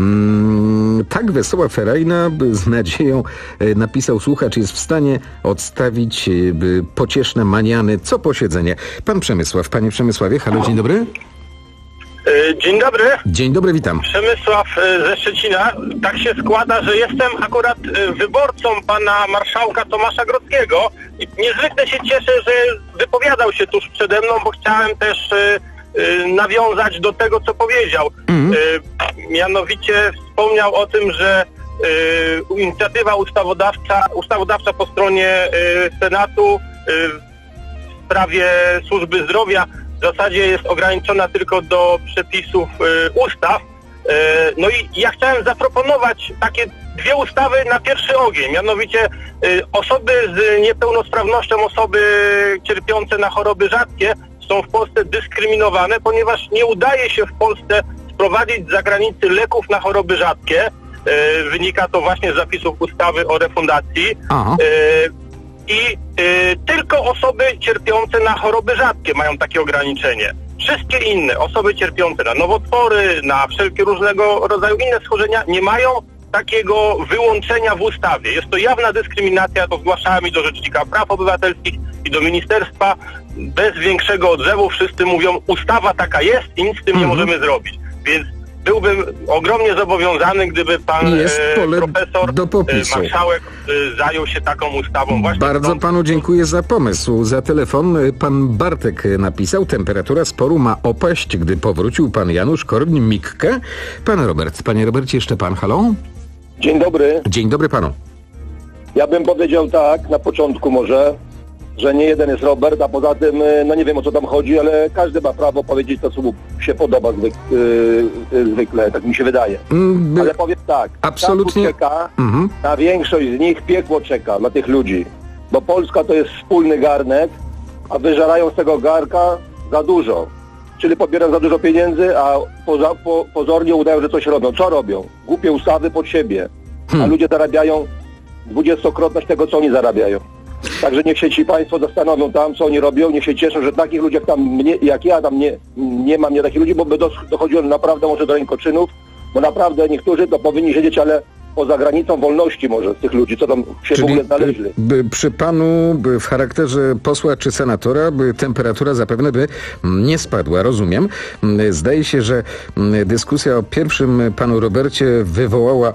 Mm, tak wesoła ferajna, z nadzieją napisał słuchacz, jest w stanie odstawić by pocieszne maniany co posiedzenie. Pan Przemysław, panie Przemysławie, halo, dzień dobry. Dzień dobry. Dzień dobry, witam. Przemysław ze Szczecina. Tak się składa, że jestem akurat wyborcą pana marszałka Tomasza Grodzkiego i niezwykle się cieszę, że wypowiadał się tuż przede mną, bo chciałem też nawiązać do tego, co powiedział. Mhm. Mianowicie wspomniał o tym, że inicjatywa ustawodawcza, ustawodawcza po stronie Senatu w sprawie służby zdrowia w zasadzie jest ograniczona tylko do przepisów y, ustaw. Y, no i ja chciałem zaproponować takie dwie ustawy na pierwszy ogień, mianowicie y, osoby z niepełnosprawnością, osoby cierpiące na choroby rzadkie są w Polsce dyskryminowane, ponieważ nie udaje się w Polsce sprowadzić z zagranicy leków na choroby rzadkie. Y, wynika to właśnie z zapisów ustawy o refundacji. Y, I y, tylko osoby cierpiące na choroby rzadkie mają takie ograniczenie. Wszystkie inne osoby cierpiące na nowotwory, na wszelkie różnego rodzaju inne schorzenia nie mają takiego wyłączenia w ustawie. Jest to jawna dyskryminacja, to zgłaszałem i do Rzecznika Praw Obywatelskich i do Ministerstwa. Bez większego odzewu wszyscy mówią, ustawa taka jest i nic z tym nie możemy zrobić. Więc byłbym ogromnie zobowiązany, gdyby pan Jest pole profesor, do popisu. marszałek zajął się taką ustawą. Właśnie Bardzo tą... panu dziękuję za pomysł. Za telefon pan Bartek napisał, temperatura sporu ma opaść, gdy powrócił pan Janusz Korwin-Mikke. Pan Robert. Panie Robercie, jeszcze pan, halo? Dzień dobry. Dzień dobry panu. Ja bym powiedział tak, na początku może, że nie jeden jest Robert, a poza tym, no nie wiem o co tam chodzi, ale każdy ma prawo powiedzieć to, co mu się podoba zwyk, yy, zwykle, tak mi się wydaje. Mm, ale powiem tak, absolutnie. czeka, Mhm. na większość z nich piekło czeka, na tych ludzi. bo Polska to jest wspólny garnek, a wyżerają z tego garnka za dużo. Czyli pobierają za dużo pieniędzy, a poza, po, pozornie udają, że coś robią. Co robią? Głupie ustawy pod siebie, hmm. a ludzie zarabiają dwudziestokrotność tego, co oni zarabiają. Także niech się ci państwo zastanowią tam, co oni robią, niech się cieszą, że takich ludzi jak, tam mnie, jak ja tam nie, nie mam nie takich ludzi, bo by dochodziło naprawdę może do rękoczynów, bo naprawdę niektórzy to powinni siedzieć, ale poza granicą wolności może z tych ludzi, co tam się Czyli w ogóle znaleźli. By przy panu by w charakterze posła czy senatora by temperatura zapewne by nie spadła, rozumiem. Zdaje się, że dyskusja o pierwszym panu Robercie wywołała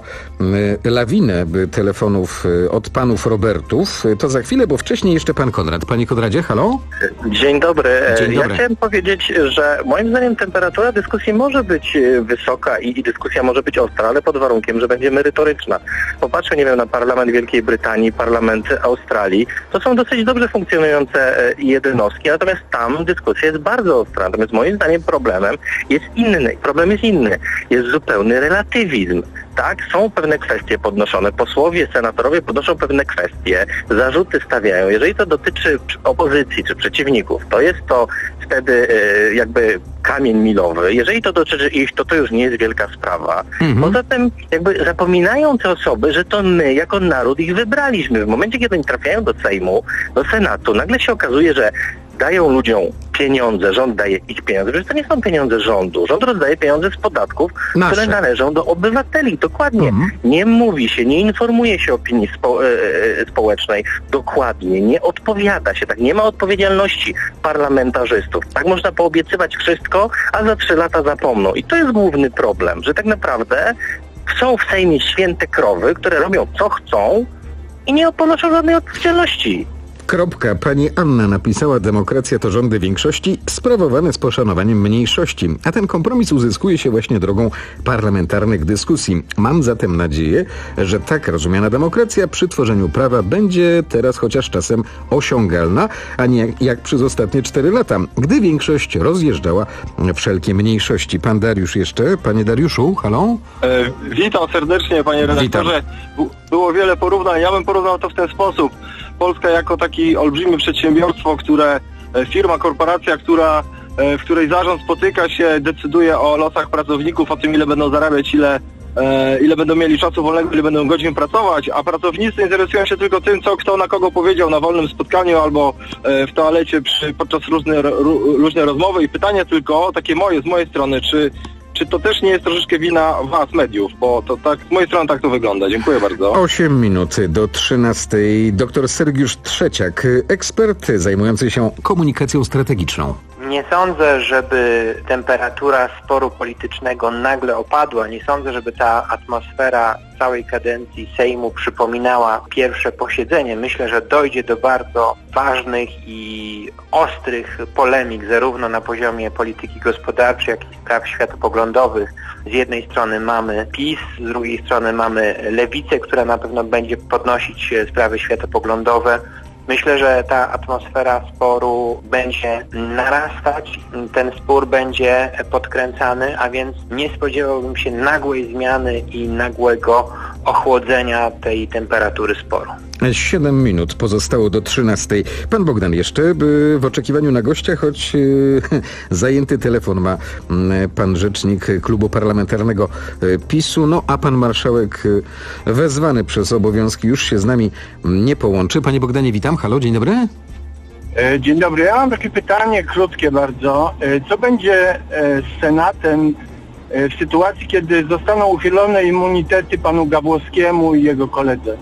lawinę telefonów od panów Robertów. To za chwilę, bo wcześniej jeszcze pan Konrad. Panie Konradzie, halo? Dzień dobry. Dzień dobry. Ja chciałem powiedzieć, że moim zdaniem temperatura dyskusji może być wysoka i, i dyskusja może być ostra, ale pod warunkiem, że będzie merytoryczna. Popatrzę, nie wiem, na parlament Wielkiej Brytanii, parlament Australii. To są dosyć dobrze funkcjonujące jednostki, natomiast tam dyskusja jest bardzo ostra. Natomiast moim zdaniem problemem jest inny. Problem jest inny. Jest zupełny relatywizm. Tak, są pewne kwestie podnoszone. Posłowie, senatorowie podnoszą pewne kwestie, zarzuty stawiają. Jeżeli to dotyczy opozycji czy przeciwników, to jest to wtedy e, jakby kamień milowy. Jeżeli to dotyczy ich, to to już nie jest wielka sprawa. Mhm. Poza tym jakby zapominają te osoby, że to my jako naród ich wybraliśmy. W momencie, kiedy oni trafiają do Sejmu, do Senatu, nagle się okazuje, że dają ludziom pieniądze, rząd daje ich pieniądze. Przecież to nie są pieniądze rządu. Rząd rozdaje pieniądze z podatków, Nasze. które należą do obywateli. Dokładnie. Mhm. Nie mówi się, nie informuje się opinii spo, e, społecznej. Dokładnie. Nie odpowiada się. Tak, nie ma odpowiedzialności parlamentarzystów. Tak można poobiecywać wszystko, a za trzy lata zapomną. I to jest główny problem, że tak naprawdę są w Sejmie święte krowy, które robią co chcą i nie ponoszą żadnej odpowiedzialności. Kropka. Pani Anna napisała: demokracja to rządy większości sprawowane z poszanowaniem mniejszości, a ten kompromis uzyskuje się właśnie drogą parlamentarnych dyskusji. Mam zatem nadzieję, że tak rozumiana demokracja przy tworzeniu prawa będzie teraz chociaż czasem osiągalna, a nie jak, jak przez ostatnie cztery lata, gdy większość rozjeżdżała wszelkie mniejszości. Pan Dariusz jeszcze. Panie Dariuszu, halo? E, witam serdecznie, panie redaktorze. Witam. Było wiele porównań. Ja bym porównał to w ten sposób. Polska jako taki olbrzymie przedsiębiorstwo, które firma, korporacja, która, w której zarząd spotyka się, decyduje o losach pracowników, o tym, ile będą zarabiać, ile, ile będą mieli czasu wolnego, ile będą godzin pracować, a pracownicy interesują się tylko tym, co kto na kogo powiedział na wolnym spotkaniu albo w toalecie przy, podczas różne, różne rozmowy. I pytanie tylko, takie moje, z mojej strony, czy Czy to też nie jest troszeczkę wina was, mediów? Bo to tak, z mojej strony tak to wygląda. Dziękuję bardzo. osiem minut do trzynastej. Doktor Sergiusz Trzeciak, ekspert zajmujący się komunikacją strategiczną. Nie sądzę, żeby temperatura sporu politycznego nagle opadła. Nie sądzę, żeby ta atmosfera całej kadencji Sejmu przypominała pierwsze posiedzenie. Myślę, że dojdzie do bardzo ważnych i ostrych polemik zarówno na poziomie polityki gospodarczej, jak i spraw światopoglądowych. Z jednej strony mamy PiS, z drugiej strony mamy Lewicę, która na pewno będzie podnosić sprawy światopoglądowe. Myślę, że ta atmosfera sporu będzie narastać, ten spór będzie podkręcany, a więc nie spodziewałbym się nagłej zmiany i nagłego ochłodzenia tej temperatury sporu. Siedem minut pozostało do trzynastej. Pan Bogdan jeszcze by w oczekiwaniu na gościa, choć yy, zajęty telefon ma yy, pan rzecznik klubu parlamentarnego yy, PiSu, no a pan marszałek yy, wezwany przez obowiązki już się z nami nie połączy. Panie Bogdanie, witam. Halo, dzień dobry. Dzień dobry. Ja mam takie pytanie krótkie bardzo. Co będzie z Senatem w sytuacji, kiedy zostaną uchylone immunitety panu Gawłowskiemu i jego koledze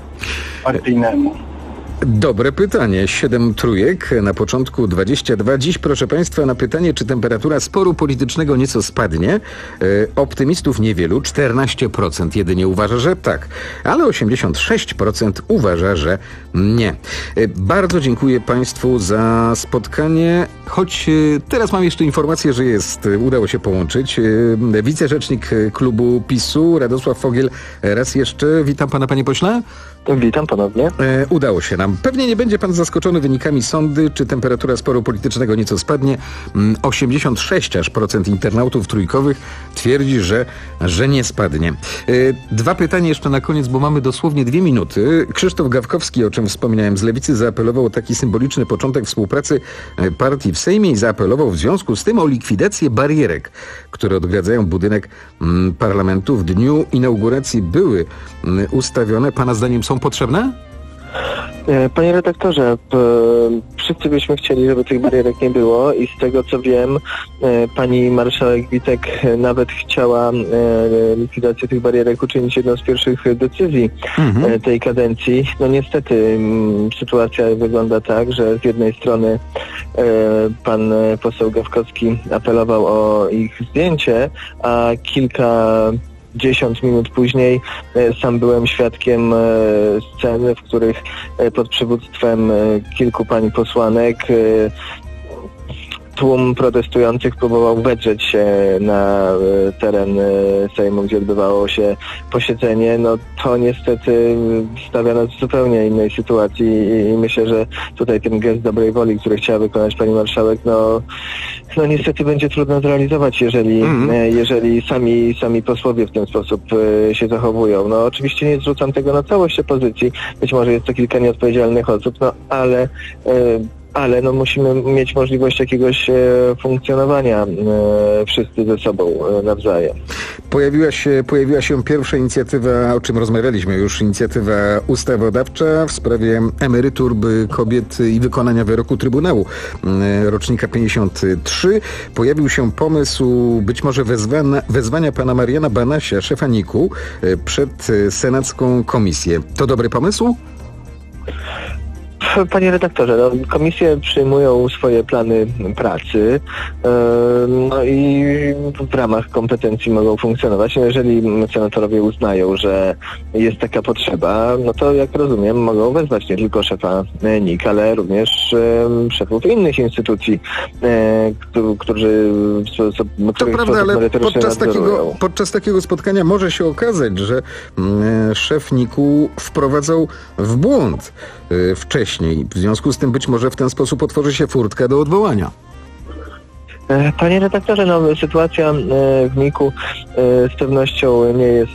partyjnemu? Dobre pytanie. Siedem trójek, na początku dwadzieścia dwa. Dziś, proszę państwa, na pytanie, czy temperatura sporu politycznego nieco spadnie, e, optymistów niewielu, czternaście procent jedynie uważa, że tak, ale osiemdziesiąt sześć procent uważa, że nie. E, bardzo dziękuję państwu za spotkanie, choć e, teraz mam jeszcze informację, że jest, e, udało się połączyć. E, wicerzecznik klubu PiSu, Radosław Fogiel, raz jeszcze. Witam pana, panie pośle. Witam ponownie. E, udało się nam. Pewnie nie będzie pan zaskoczony wynikami sądy, czy temperatura sporu politycznego nieco spadnie. osiemdziesiąt sześć aż procent internautów trójkowych twierdzi, że, że nie spadnie. E, dwa pytania jeszcze na koniec, bo mamy dosłownie dwie minuty. Krzysztof Gawkowski, o czym wspomniałem, z Lewicy zaapelował o taki symboliczny początek współpracy partii w Sejmie i zaapelował w związku z tym o likwidację barierek, które odgradzają budynek m, parlamentu. W dniu inauguracji były m, ustawione. Pana zdaniem są potrzebne? Panie redaktorze, p- wszyscy byśmy chcieli, żeby tych barierek nie było i z tego co wiem, e, pani marszałek Witek nawet chciała e, likwidację tych barierek uczynić jedną z pierwszych decyzji mhm. e, tej kadencji. No niestety m, sytuacja wygląda tak, że z jednej strony e, pan poseł Gawkowski apelował o ich zdjęcie, a kilka Dziesiąt minut później e, sam byłem świadkiem e, sceny, w których e, pod przywództwem e, kilku pań posłanek e, tłum protestujących próbował wedrzeć się na e, teren e, Sejmu, gdzie odbywało się posiedzenie. No to niestety stawia nas w zupełnie innej sytuacji i, i myślę, że tutaj ten gest dobrej woli, który chciała wykonać pani marszałek, no, no niestety będzie trudno zrealizować, jeżeli, mm. e, jeżeli sami, sami posłowie w ten sposób e, się zachowują. No oczywiście nie zrzucam tego na całość opozycji, być może jest to kilka nieodpowiedzialnych osób, no ale e, ale no musimy mieć możliwość jakiegoś e, funkcjonowania e, wszyscy ze sobą e, nawzajem. Pojawiła się, pojawiła się pierwsza inicjatywa, o czym rozmawialiśmy już, inicjatywa ustawodawcza w sprawie emerytur kobiet i wykonania wyroku Trybunału e, rocznika pięćdziesiąt trzy. Pojawił się pomysł być może wezwana, wezwania pana Mariana Banasia, szefa N I K-u, e, przed senacką komisję. To dobry pomysł? Panie redaktorze, no, komisje przyjmują swoje plany pracy yy, no i w ramach kompetencji mogą funkcjonować. No, jeżeli senatorowie uznają, że jest taka potrzeba, no to jak rozumiem mogą wezwać nie tylko szefa N I K, ale również yy, szefów innych instytucji, yy, którzy w sposób, to prawda, ale podczas takiego, podczas takiego spotkania może się okazać, że yy, szef N I K-u wprowadzał w błąd yy, wcześniej. W związku z tym być może w ten sposób otworzy się furtka do odwołania. Panie redaktorze, no, sytuacja w N I K-u z pewnością nie jest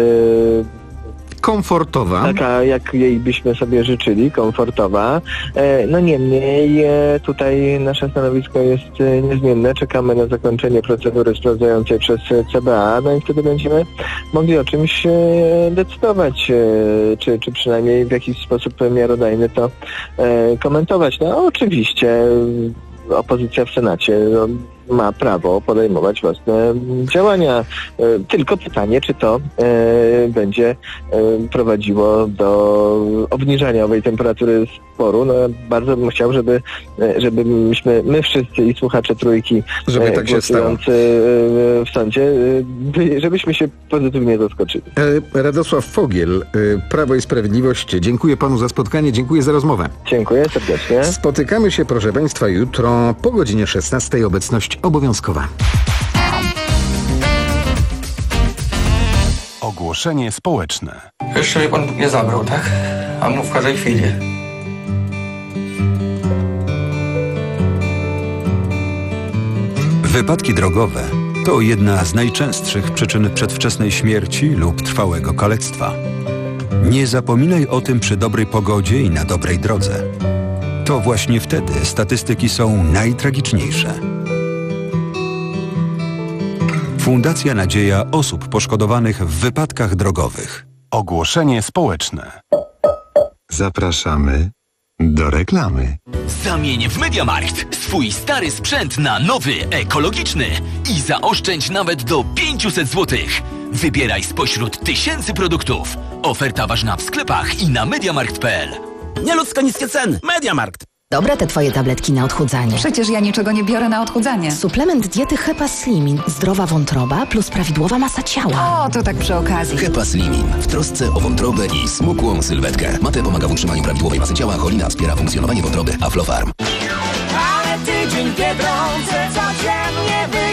komfortowa. Taka, jak jej byśmy sobie życzyli, komfortowa. No niemniej tutaj nasze stanowisko jest niezmienne. Czekamy na zakończenie procedury sprawdzającej przez C B A, no i wtedy będziemy mogli o czymś decydować, czy, czy przynajmniej w jakiś sposób miarodajny to komentować. No oczywiście opozycja w Senacie no, ma prawo podejmować własne działania. Tylko pytanie, czy to e, będzie e, prowadziło do obniżania owej temperatury sporu. No, bardzo bym chciał, żeby, żeby myśmy, my wszyscy i słuchacze Trójki żeby tak się stało w sądzie, żebyśmy się pozytywnie zaskoczyli. Radosław Fogiel, Prawo i Sprawiedliwość. Dziękuję panu za spotkanie, dziękuję za rozmowę. Dziękuję serdecznie. Spotykamy się, proszę państwa, jutro po godzinie szesnastej. Obecność obowiązkowa. Ogłoszenie społeczne. Jeszcze mnie pan nie zabrał, tak? A mów w każdej chwili. Wypadki drogowe to jedna z najczęstszych przyczyn przedwczesnej śmierci lub trwałego kalectwa. Nie zapominaj o tym przy dobrej pogodzie i na dobrej drodze. To właśnie wtedy statystyki są najtragiczniejsze. Fundacja Nadzieja osób poszkodowanych w wypadkach drogowych. Ogłoszenie społeczne. Zapraszamy do reklamy. Zamień w MediaMarkt swój stary sprzęt na nowy, ekologiczny i zaoszczędź nawet do pięćset złotych. Wybieraj spośród tysięcy produktów. Oferta ważna w sklepach i na mediamarkt kropka p l. Nieludzko niskie ceny. MediaMarkt. Dobre te twoje tabletki na odchudzanie. Przecież ja niczego nie biorę na odchudzanie. Suplement diety Hepa Slimin. Zdrowa wątroba plus prawidłowa masa ciała. O, to tak przy okazji. Hepa Slimin. W trosce o wątrobę i smukłą sylwetkę. Mate pomaga w utrzymaniu prawidłowej masy ciała, cholina wspiera funkcjonowanie wątroby, Aflofarm. Ale tydzień Biedronce codziennie wyjątkowy.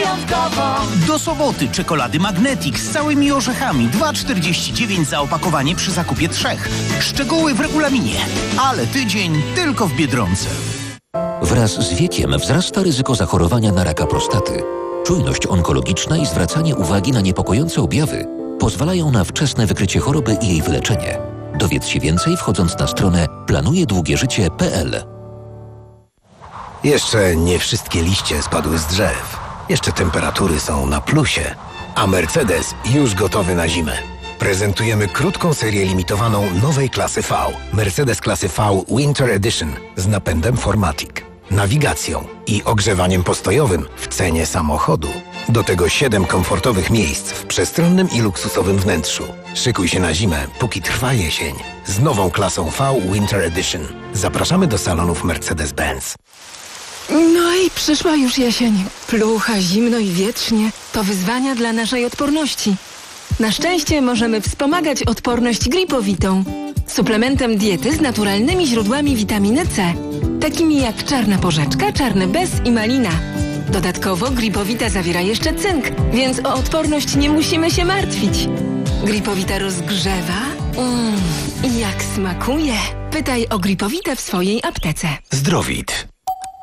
Do soboty czekolady Magnetic z całymi orzechami. dwa czterdzieści dziewięć za opakowanie przy zakupie trzech. Szczegóły w regulaminie. Ale tydzień tylko w Biedronce. Wraz z wiekiem wzrasta ryzyko zachorowania na raka prostaty. Czujność onkologiczna i zwracanie uwagi na niepokojące objawy pozwalają na wczesne wykrycie choroby i jej wyleczenie. Dowiedz się więcej wchodząc na stronę planujedługieżycie kropka p l. Jeszcze nie wszystkie liście spadły z drzew. Jeszcze temperatury są na plusie. A Mercedes już gotowy na zimę. Prezentujemy krótką serię limitowaną nowej klasy V. Mercedes klasy V Winter Edition z napędem four matic, nawigacją i ogrzewaniem postojowym w cenie samochodu. Do tego siedem komfortowych miejsc w przestronnym i luksusowym wnętrzu. Szykuj się na zimę, póki trwa jesień. Z nową klasą V Winter Edition. Zapraszamy do salonów Mercedes-Benz. No i przyszła już jesień. Plucha, zimno i wietrznie. To wyzwania dla naszej odporności. Na szczęście możemy wspomagać odporność gripowitą. Suplementem diety z naturalnymi źródłami witaminy C. Takimi jak czarna porzeczka, czarny bez i malina. Dodatkowo gripowita zawiera jeszcze cynk, więc o odporność nie musimy się martwić. Gripowita rozgrzewa. Mmm, jak smakuje. Pytaj o gripowitę w swojej aptece. Zdrowit.